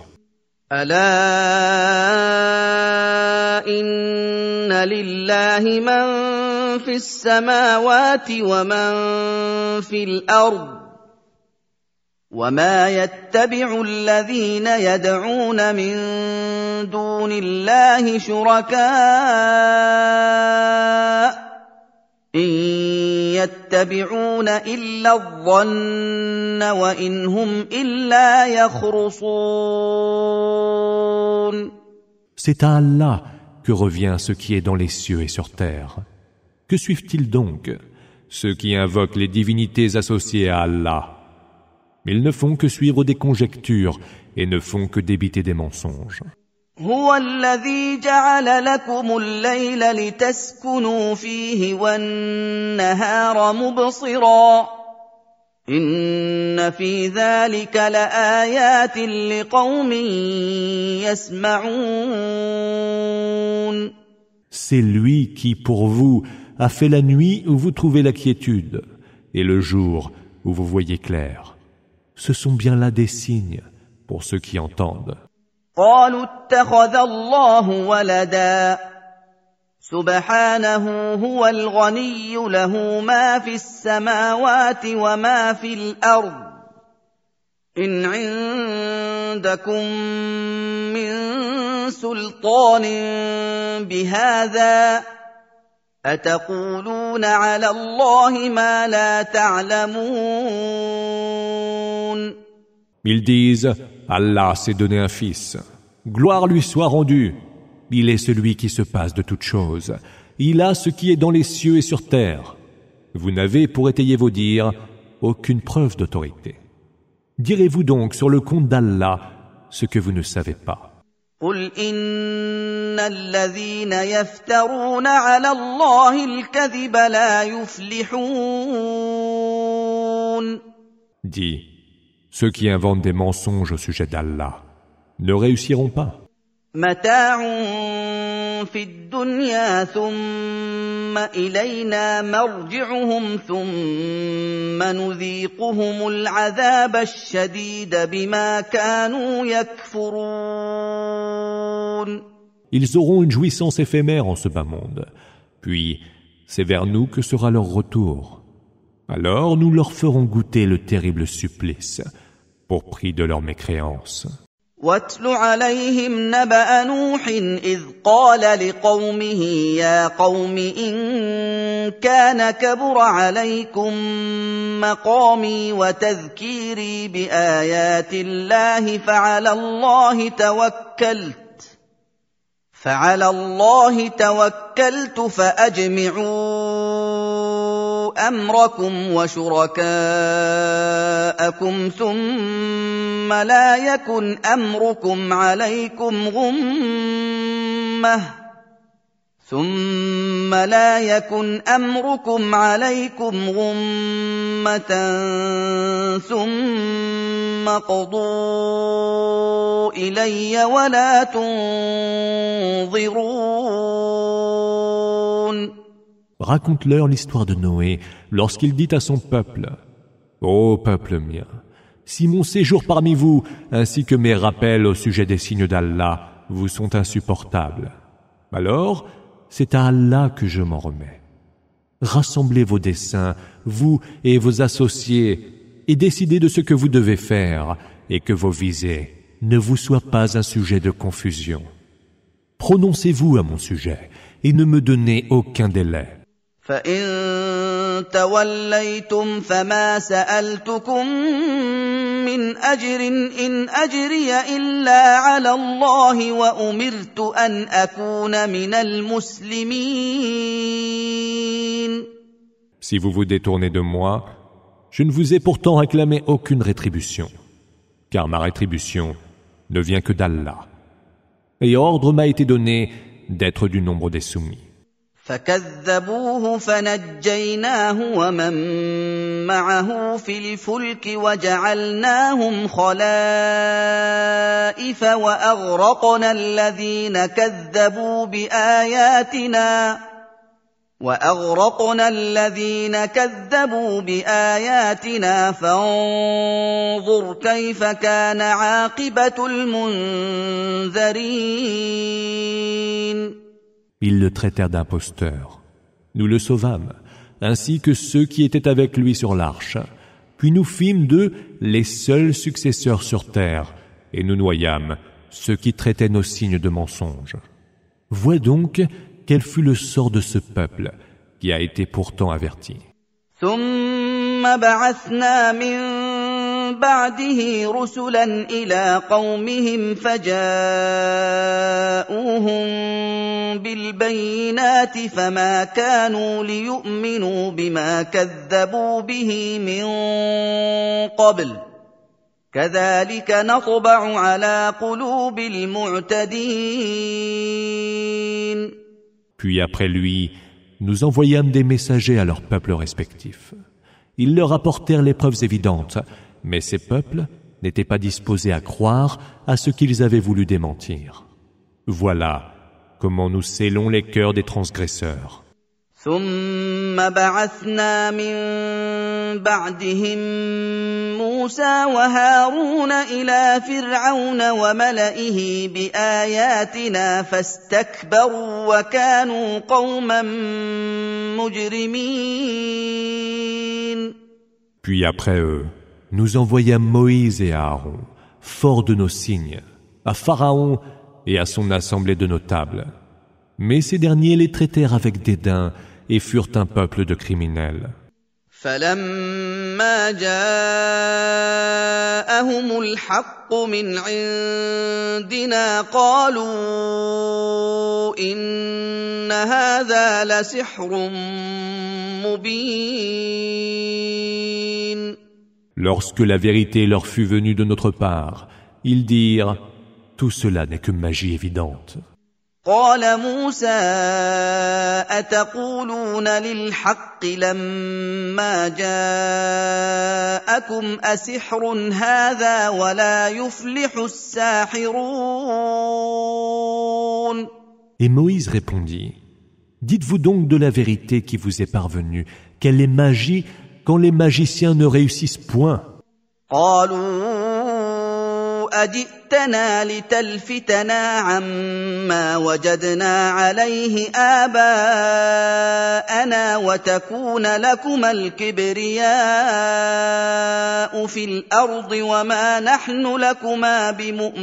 ألا إن لله من في السماوات ومن في الأرض وما يتبع الذين يدعون من دون الله شركاء إن يتبعون إلا الظن وإن هم إلا يخرصون. C'est à Allah que revient ce qui est dans les cieux et sur terre. Que suivent-ils donc? Ceux qui invoquent les divinités associées à Allah. Ils ne font que suivre des conjectures et ne font que débiter des mensonges. هو الذي جعل لكم الليل لتسكنوا فيه والنهار مبصرا إن في ذلك لآيات لقوم يسمعون. C'est lui qui, pour vous, a fait la nuit où vous trouvez la quiétude et le jour où vous voyez clair. Ce sont bien là des signes pour ceux qui entendent. قالوا اتخذ الله ولدا سبحانه هو الغني له ما في السماوات وما في الأرض إن عندكم من سلطان بهذا أتقولون على الله ما لا تعلمون. Ils disent, Allah s'est donné un fils. Gloire lui soit rendue. Il est celui qui se passe de toutes choses. Il a ce qui est dans les cieux et sur terre. Vous n'avez, pour étayer vos dires, aucune preuve d'autorité. Direz-vous donc sur le compte d'Allah ce que vous ne savez pas. قل إن الذين يفترون على الله الكذب لا يفلحون. Dis, ceux qui inventent des mensonges au sujet d'Allah ne réussiront pas. متاع في الدنيا ثم إلينا مرجعهم ثم نذيقهم العذاب الشديد بما كانوا يكفرون. Ils auront une jouissance éphémère en ce bas monde, puis c'est vers nous que sera leur retour. Alors nous leur ferons goûter le terrible supplice, pour prix de leur mécréance. واتل عليهم نبأ نوح إذ قال لقومه يا قوم إن كان كبر عليكم مقامي وتذكيري بآيات الله فعلى الله توكلت فعلى الله توكلت فأجمعوا أمركم وشركاءكم ثم لا يكن أمركم عليكم غمة ثم لا يكن أمركم عليكم غمة ثم قضوا إلي ولا تنظرون. Raconte-leur l'histoire de Noé lorsqu'il dit à son peuple « Ô peuple mien, si mon séjour parmi vous ainsi que mes rappels au sujet des signes d'Allah vous sont insupportables, alors c'est à Allah que je m'en remets. Rassemblez vos desseins, vous et vos associés, et décidez de ce que vous devez faire, et que vos visées ne vous soient pas un sujet de confusion. Prononcez-vous à mon sujet, et ne me donnez aucun délai. فإن توليتم فما سألتكم من أجر إن أجري إلا على الله وأمرت أن أكون من المسلمين. Si vous vous détournez de moi, je ne vous ai pourtant réclamé aucune rétribution, car ma rétribution ne vient que d'Allah. Et ordre m'a été donné d'être du nombre des soumis. فكذبوه فنجيناه ومن معه في الفلك وجعلناهم خلائف وأغرقنا الذين كذبوا بآياتنا وأغرقنا الذين كذبوا بآياتنا فانظر كيف كان عاقبة المنذرين. Ils le traitèrent d'imposteur. Nous le sauvâmes, ainsi que ceux qui étaient avec lui sur l'arche. Puis nous fîmes d'eux les seuls successeurs sur terre, et nous noyâmes ceux qui traitaient nos signes de mensonges. Vois donc quel fut le sort de ce peuple qui a été pourtant averti. ثم بعثنا من بعده رسلا إلى قومهم فجاءوهم بالبينات فما كانوا ليؤمنوا بما كذبوا به من قبل كذلك نطبع على قلوب المعتدين. Puis après lui, nous envoyâmes des messagers à leurs peuples respectifs. Ils leur apportèrent les preuves évidentes, mais ces peuples n'étaient pas disposés à croire à ce qu'ils avaient voulu démentir. Voilà comment nous scellons les cœurs des transgresseurs. ثم بعثنا من بعدهم موسى وهارون إلى فرعون وملئه بآياتنا فاستكبروا وكانوا قوما مجرمين. Puis après eux, nous envoyâmes Moïse et Aaron, forts de nos signes, à Pharaon et à son assemblée de notables. Mais ces derniers les traitèrent avec dédain et furent un peuple de criminels. فلما جاءهم الحق من عندنا قالوا إن هذا لسحر مبين. Lorsque la vérité leur fut venue de notre part, ils dirent « Tout cela n'est que magie évidente. » قال موسى أتقولون للحق لما جاءكم أسحر هذا ولا يفلح الساحرون. Et Moïse répondit, dites-vous donc de la vérité qui vous est parvenue, qu'elle est magie quand les magiciens ne réussissent point. قالوا أجئتنا لتلفتنا عما وجدنا عليه آباءنا وتكون لكما الكبرياء في الأرض وما نحن لكما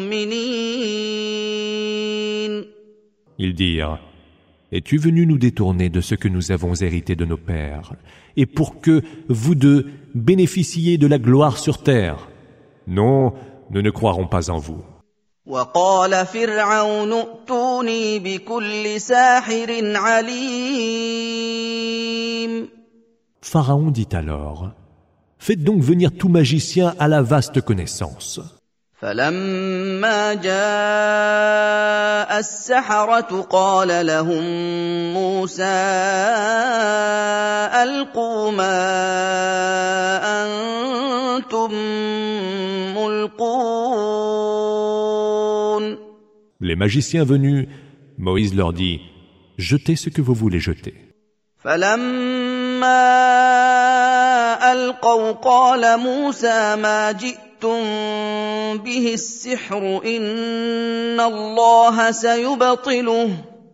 بمؤمنين. Ils dirent, es-tu venu nous détourner de ce que nous avons hérité de nos pères, et pour que, vous deux, bénéficiez de la gloire sur terre? Non, nous ne croirons pas en vous. وقال فرعون ائتوني بكل ساحر عليم. Pharaon dit alors, faites donc venir tout magicien à la vaste connaissance. فلما جاء السحرة قال لهم موسى ألقوا ما أنتم ملقون. Les magiciens venus, Moïse leur dit, jetez ce que vous voulez jeter. فلما ألقوا قال موسى ما جئتم به السحر إن الله سيبطله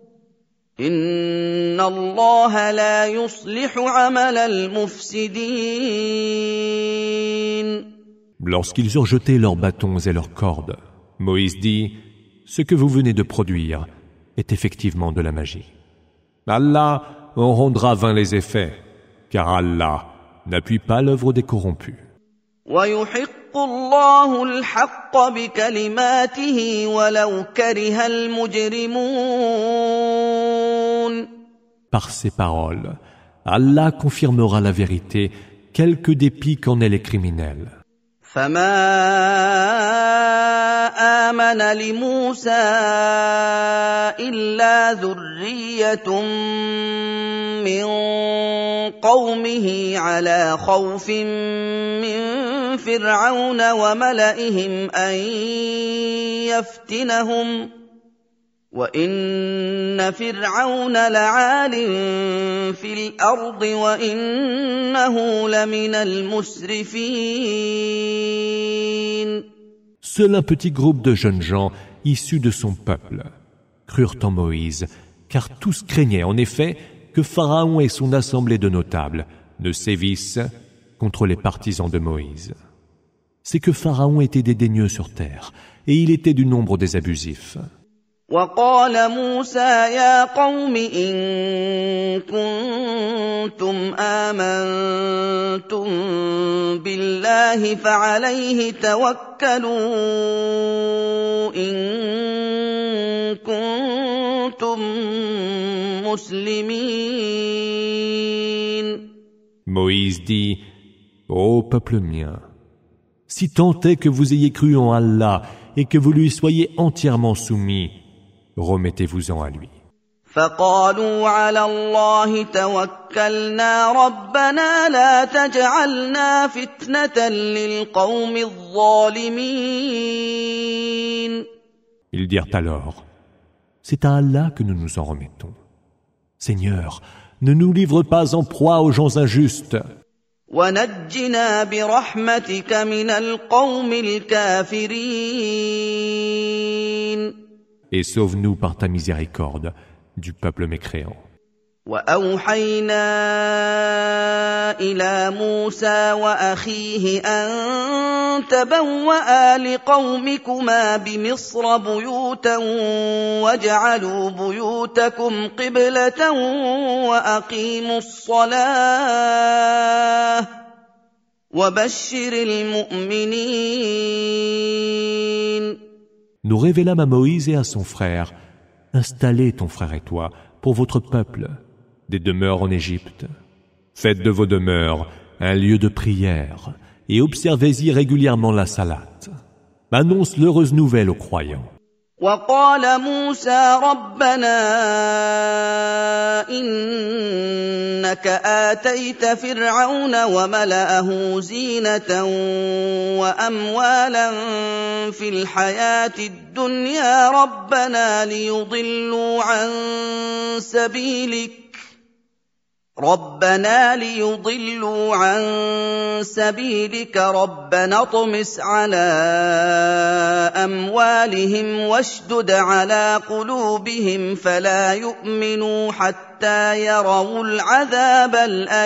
إن الله لا يصلح عمل المفسدين. Lorsqu'ils eurent jeté leurs bâtons et leurs cordes, Moïse dit, ce que vous venez de produire est effectivement de la magie. Allah en rendra vains les effets, car Allah n'appuie pas l'œuvre des corrompus. ويحق الله الحق بكلماته ولو كره المجرمون. Par ces paroles, Allah confirmera la vérité, quelque dépit qu'en aient les criminels. فما آمن لموسى إلا ذرية من قومه على خوف من فرعون وملئهم أن يفتنهم وإن فرعون لعال في الأرض وإنه لمن المسرفين. Seul un petit groupe de jeunes gens issus de son peuple crurent en Moïse, car tous craignaient en effet que Pharaon et son assemblée de notables ne sévissent contre les partisans de Moïse. C'est que Pharaon était dédaigneux sur terre, et il était du nombre des abusifs. وقال موسى يا قوم إن كنتم آمنتم بالله فعليه توكلوا إن كنتم مسلمين. Moïse dit, ô peuple mien, si tant est que vous ayez cru en Allah et que vous lui soyez entièrement soumis, remettez-vous-en à lui. فقالوا على الله توكلنا ربنا لا تجعلنا فتنة للقوم الظالمين. Ils dirent alors, c'est à Allah que nous nous en remettons. Seigneur, ne nous livre pas en proie aux gens injustes. ونجنا برحمتك من القوم الكافرين. Et sauve-nous par ta miséricorde du peuple mécréant. وأوحينا إلى موسى وأخيه أن تبوأ لقومكما بمصر بيوتا واجعلوا بيوتكم قبلة وأقيموا الصلاة وبشر المؤمنين. Nous révélâmes à Moïse et à son frère, installez ton frère et toi pour votre peuple des demeures en Égypte. Faites de vos demeures un lieu de prière et observez-y régulièrement la salate. Annonce l'heureuse nouvelle aux croyants. وقال موسى ربنا إنك آتيت فرعون وملأه زينة وأموالا في الحياة الدنيا ربنا ليضلوا عن سبيلك ربنا ليضلوا عن سبيلك ربنا اطمس على أموالهم واشدد على قلوبهم فلا يؤمنوا حتى يروا العذاب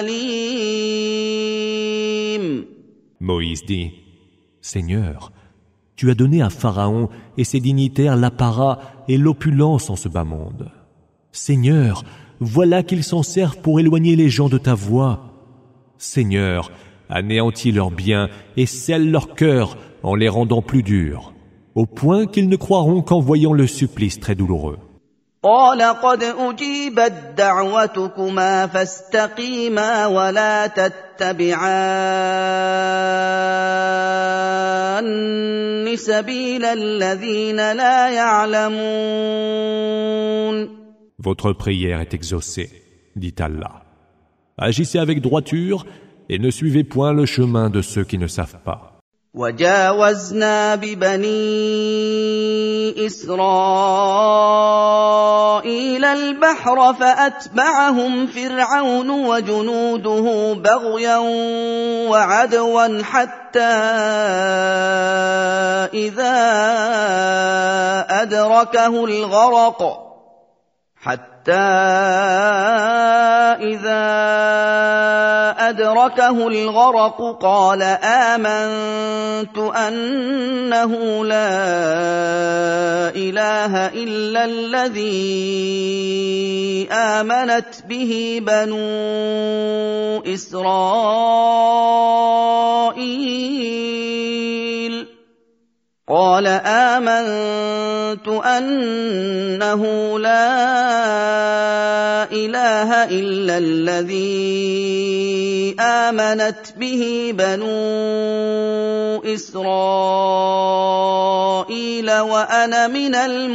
الأليم. Moïse dit, Seigneur, tu as donné à Pharaon et ses dignitaires l'apparat et l'opulence en ce bas monde. Seigneur, voilà qu'ils s'en servent pour éloigner les gens de ta voie. Seigneur, anéantis leurs biens et scelle leur cœur en les rendant plus durs, au point qu'ils ne croiront qu'en voyant le supplice très douloureux. قال قد أجيبت دعوتكما فاستقيما ولا تتبعان سبيل الذين لا يعلمون. Votre prière est exaucée, dit Allah. Agissez avec droiture et ne suivez point le chemin de ceux qui ne savent pas. وجاوزنا ببني إسرائيل البحر فأتبعهم فرعون وجنوده بغيا وعدوا حتى إذا أدركه الغرق حتى إذا أدركه الغرق قال آمنت أنه لا إله إلا الذي آمنت به بنو إسرائيل قال آمنت أنه لا إله إلا الذي آمنت به بنو إسرائيل وأنا من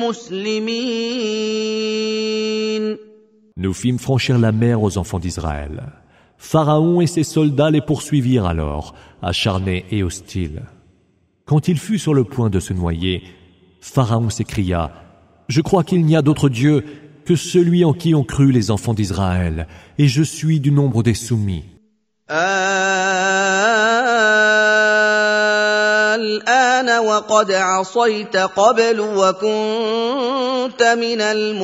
المسلمين. Nous fîmes franchir la mer aux enfants d'Israël. Pharaon et ses soldats les poursuivirent alors, acharnés et hostiles. Quand il fut sur le point de se noyer, Pharaon s'écria « Je crois qu'il n'y a d'autre Dieu que celui en qui ont cru les enfants d'Israël, et je suis du nombre des soumis. » الآن وقد عصيت قبل وكنت من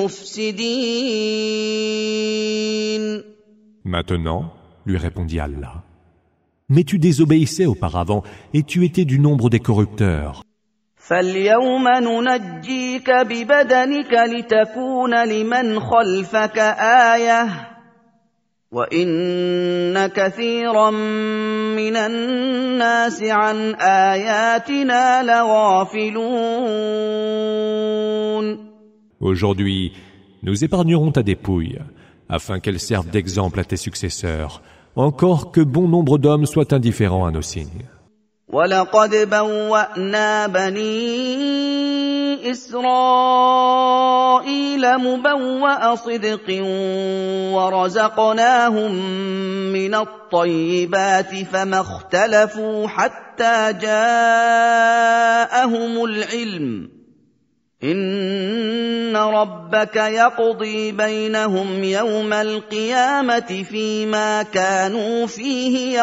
المفسدين. Maintenant, lui répondit Allah, mais tu désobéissais auparavant et tu étais du nombre des corrupteurs. فاليوم ننجيك ببدنك لتكون لمن خلفك آية وإن كثيرا من الناس عن آياتنا لغافلون. Aujourd'hui, nous épargnerons ta dépouille, afin qu'elle serve d'exemple à tes successeurs, encore que bon nombre d'hommes soient indifférents à nos signes. وَلَقَدْ بَوَّأْنَا بَنِي إِسْرَائِيلَ مُبَوَّأَ صِدْقٍ وَرَزَقْنَاهُم مِّنَ الطَّيِّبَاتِ فَمَا اخْتَلَفُوا حَتَّى جَاءَهُمُ الْعِلْمُ إِنَّ رَبَّكَ يَقْضِي بَيْنَهُمْ يَوْمَ الْقِيَامَةِ فِيمَا كَانُوا فِيهِ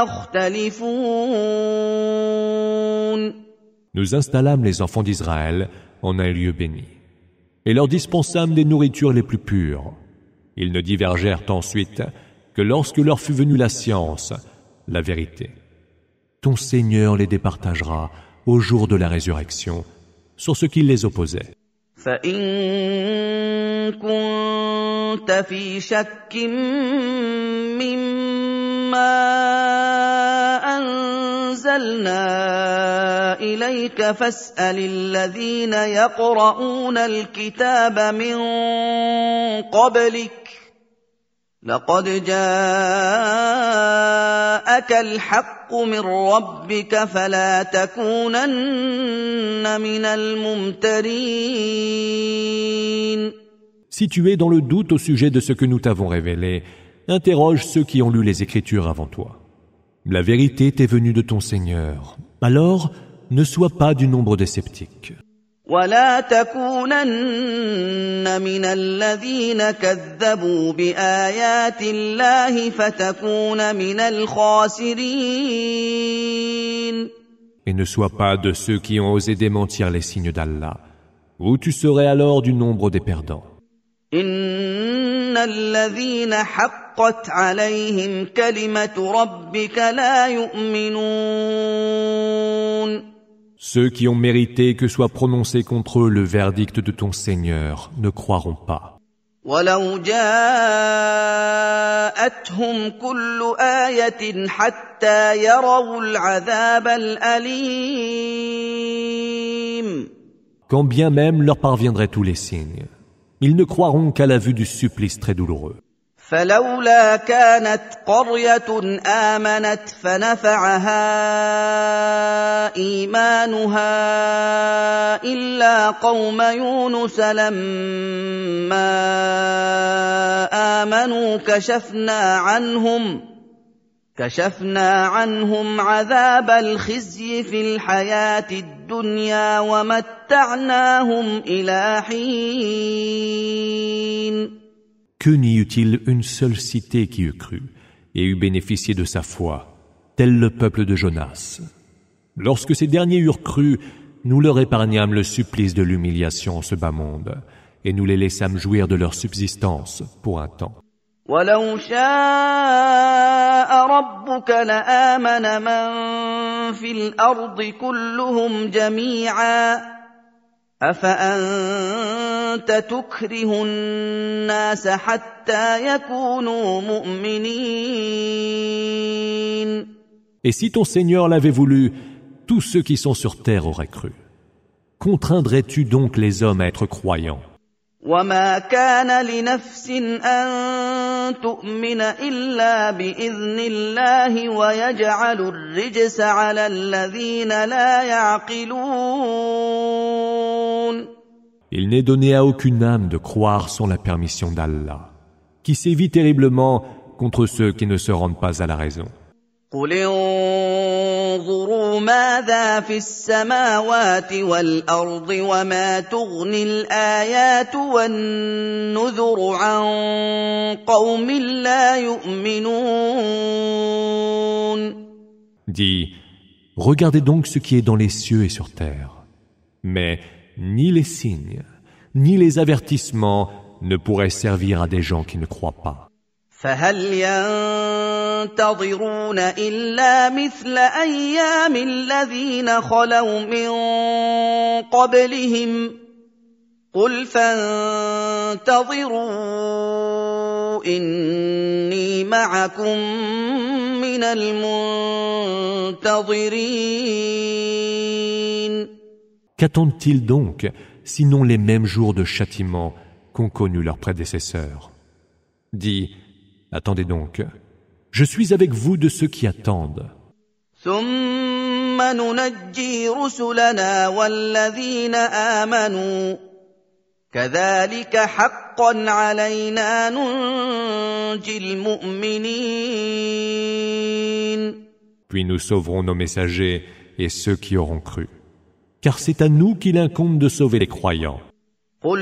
يَخْتَلِفُونَ. Nous installâmes les enfants d'Israël en un lieu béni, et leur dispensâmes des nourritures les plus pures. Ils ne divergèrent ensuite que lorsque leur fut venue la science, la vérité. Ton Seigneur les départagera au jour de la résurrection sur ce qui les opposait. فَإِن كُنتَ فِي شَكٍّ مِّمَّا أَنزَلْنَا إِلَيْكَ فَاسْأَلِ الَّذِينَ يَقْرَؤُونَ الْكِتَابَ مِن قَبْلِكَ لقد جاءك الحق من ربك فلا تكونن من الممترين. Si tu es dans le doute au sujet de ce que nous t'avons révélé, interroge ceux qui ont lu les Écritures avant toi. La vérité t'est venue de ton Seigneur. Alors, ne sois pas du nombre des sceptiques. ولا تكونن من الذين كذبوا بآيات الله فتكون من الخاسرين. Et ne sois pas de ceux qui ont osé démentir les signes d'Allah, ou tu serais alors du nombre des perdants. إن الذين حقت عليهم كلمة ربك لا يؤمنون. Ceux qui ont mérité que soit prononcé contre eux le verdict de ton Seigneur ne croiront pas. وَلَوْ جَاءَتْهُمْ كُلُّ آيَةٍ حَتَّى يَرَوْا الْعَذَابَ الْأَلِيمَ. Quand bien même leur parviendraient tous les signes, ils ne croiront qu'à la vue du supplice très douloureux. فلولا كانت قرية آمنت فنفعها إيمانها إلا قوم يونس لما آمنوا كشفنا عنهم كشفنا عنهم عذاب الخزي في الحياة الدنيا ومتعناهم إلى حين. Que n'y eut-il une seule cité qui eût cru et eût bénéficié de sa foi, tel le peuple de Jonas. Lorsque ces derniers eurent cru, nous leur épargnâmes le supplice de l'humiliation en ce bas monde, et nous les laissâmes jouir de leur subsistance pour un temps. وَلَوْ شَاءَ رَبُّكَ لَآمَنَ مَن فِي الْأَرْضِ كُلُّهُمْ جَمِيعًا أَفَأَنتَ تُكْرِهُ النَّاسَ حَتَّى يَكُونُوا مُؤْمِنِينَ. Et si ton Seigneur l'avait voulu, tous ceux qui sont sur terre auraient cru. Contraindrais-tu donc les hommes à être croyants? وَمَا كَانَ لِنَفْسٍ أَن تُؤْمِنَ إِلَّا بِإِذْنِ اللَّهِ وَيَجْعَلُ الرِّجْسَ عَلَى الَّذِينَ لَا يَعْقِلُونَ. Il n'est donné à aucune âme de croire sans la permission d'Allah, qui sévit terriblement contre ceux qui ne se rendent pas à la raison. قُلِ انظُرُوا مَاذَا فِي السَّمَاوَاتِ وَالْأَرْضِ وَمَا تُغْنِي الْآيَاتُ وَالنُّذُرُ عَن قَوْمٍ لَّا يُؤْمِنُونَ. Dis, regardez donc ce qui est dans les cieux et sur terre. Mais ni les signes, ni les avertissements ne pourraient servir à des gens qui ne croient pas. فَهَلْ يَنتَظِرُونَ إِلَّا مِثْلَ أَيَّامِ الَّذِينَ خَلَوْا مِن قَبْلِهِمْ قُلْ فَانتَظِرُوا إِنِّي مَعَكُم مِّنَ الْمُنتَظِرِينَ. Qu'attendent-ils donc, sinon les mêmes jours de châtiment qu'ont connus leurs prédécesseurs? Dis, attendez donc, je suis avec vous de ceux qui attendent. ثُمَّ نُنَجِّي رُسُلَنَا وَالَّذِينَ آمَنُوا كَذَلِكَ حَقًّا عَلَيْنَا نُنجِي الْمُؤْمِنِينَ. Puis nous sauverons nos messagers et ceux qui auront cru. Car c'est à nous qu'il incombe de sauver les croyants. قُلْ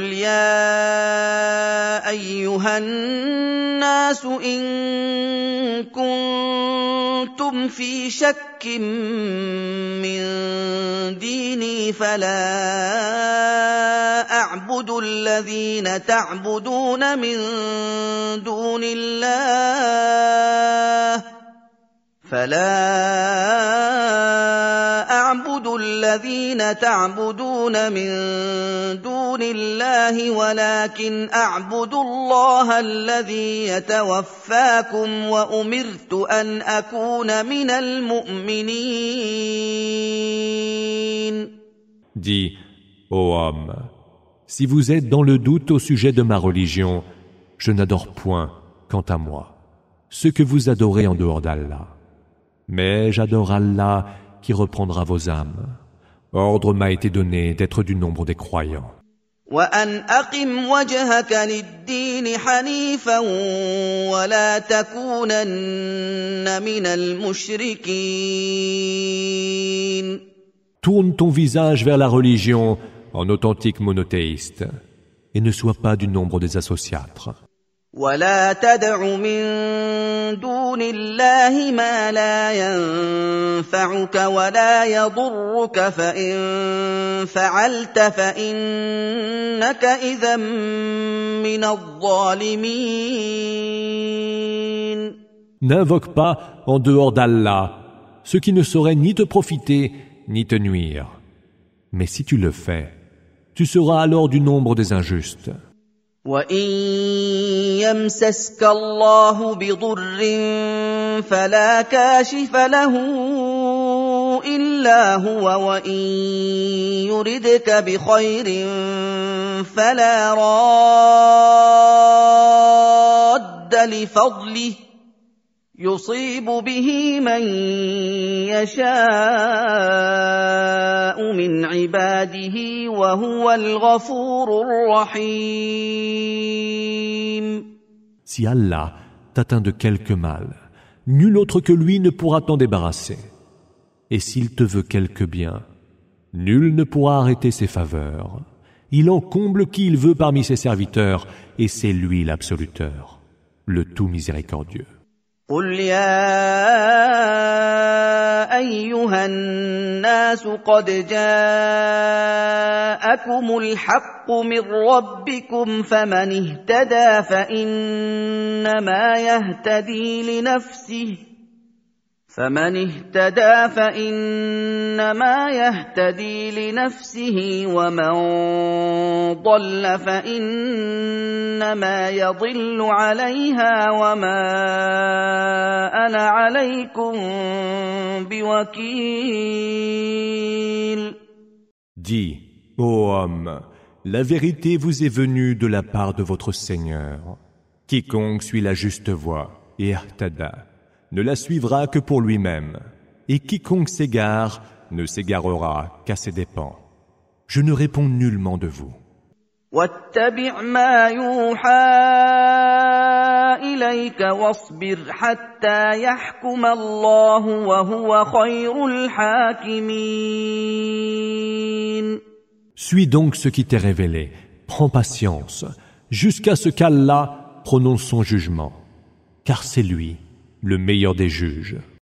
يَا أَيُّهَا النَّاسُ إِن كُنتُمْ فِي شَكٍّ مِّن دِينِي فَلَا أَعْبُدُ الَّذِينَ تَعْبُدُونَ مِن دُونِ اللَّهِ فَلَا أَعْبُدُ الَّذِينَ تَعْبُدُونَ مِن دُونِ اللَّهِ وَلَكِنْ أَعْبُدُ اللَّهَ الَّذِي يَتَوَفَّاكُمْ وَأُمِرْتُ أَنْ أَكُونَ مِنَ الْمُؤْمِنِينَ. Dis, ô homme, si vous êtes dans le doute au sujet de ma religion, je n'adore point, quant à moi, ce que vous adorez en dehors d'Allah. Mais j'adore Allah qui reprendra vos âmes. Ordre m'a été donné d'être du nombre des croyants. وأن أقم وجهك للدين حنيفا ولا تكونن من المشركين. Tourne ton visage vers la religion en authentique monothéiste et ne sois pas du nombre des associatres. ولا تدع من دون الله ما لا ينفعك ولا يضرك فإن فعلت فإنك إذا من الظالمين. N'invoque pas en dehors d'Allah ce qui ne saurait ni te profiter ni te nuire. Mais si tu le fais, tu seras alors du nombre des injustes. وَإِن يَمْسَسْكَ اللَّهُ بِضُرٍّ فَلَا كَاشِفَ لَهُ إِلَّا هُوَ وَإِن يُرِدْكَ بِخَيْرٍ فَلَا رَادَّ لِفَضْلِهِ يُصِيبُ بِهِ مَن يَشَاءُ مِنْ عِبَادِهِ وَهُوَ الْغَفُورُ الرَّحِيمُ. Si Allah t'atteint de quelque mal, nul autre que lui ne pourra t'en débarrasser. Et s'il te veut quelque bien, nul ne pourra arrêter ses faveurs. Il en comble qui il veut parmi ses serviteurs, et c'est lui l'absoluteur, le tout miséricordieux. قُلْ يَا أَيُّهَا النَّاسُ قَدْ جَاءَكُمُ الْحَقُّ مِنْ رَبِّكُمْ فَمَنِ اهْتَدَى فَإِنَّمَا يَهْتَدِي لِنَفْسِهِ فَمَنِ اهْتَدَى فَإِنَّمَا يَهْتَدِي لِنَفْسِهِ وَمَنْ ضَلَّ فَإِنَّمَا يَضِلُّ عَلَيْهَا وَمَا أَنَا عَلَيْكُمْ بِوَكِيلٍ. Dis, ô homme, la vérité vous est venue de la part de votre Seigneur. Quiconque suit la juste voie, et ihtada, ne la suivra que pour lui-même, et quiconque s'égare ne s'égarera qu'à ses dépens. Je ne réponds nullement de vous. وَاتَّبِعْ مَا يُوحَى إِلَيْكَ وَاصْبِرْ حَتَّى يَحْكُمَ اللَّهُ وَهُوَ خَيْرُ الْحَاكِمِينَ. Suis donc ce qui t'est révélé, prends patience, jusqu'à ce qu'Allah prononce son jugement, car c'est lui le meilleur des juges.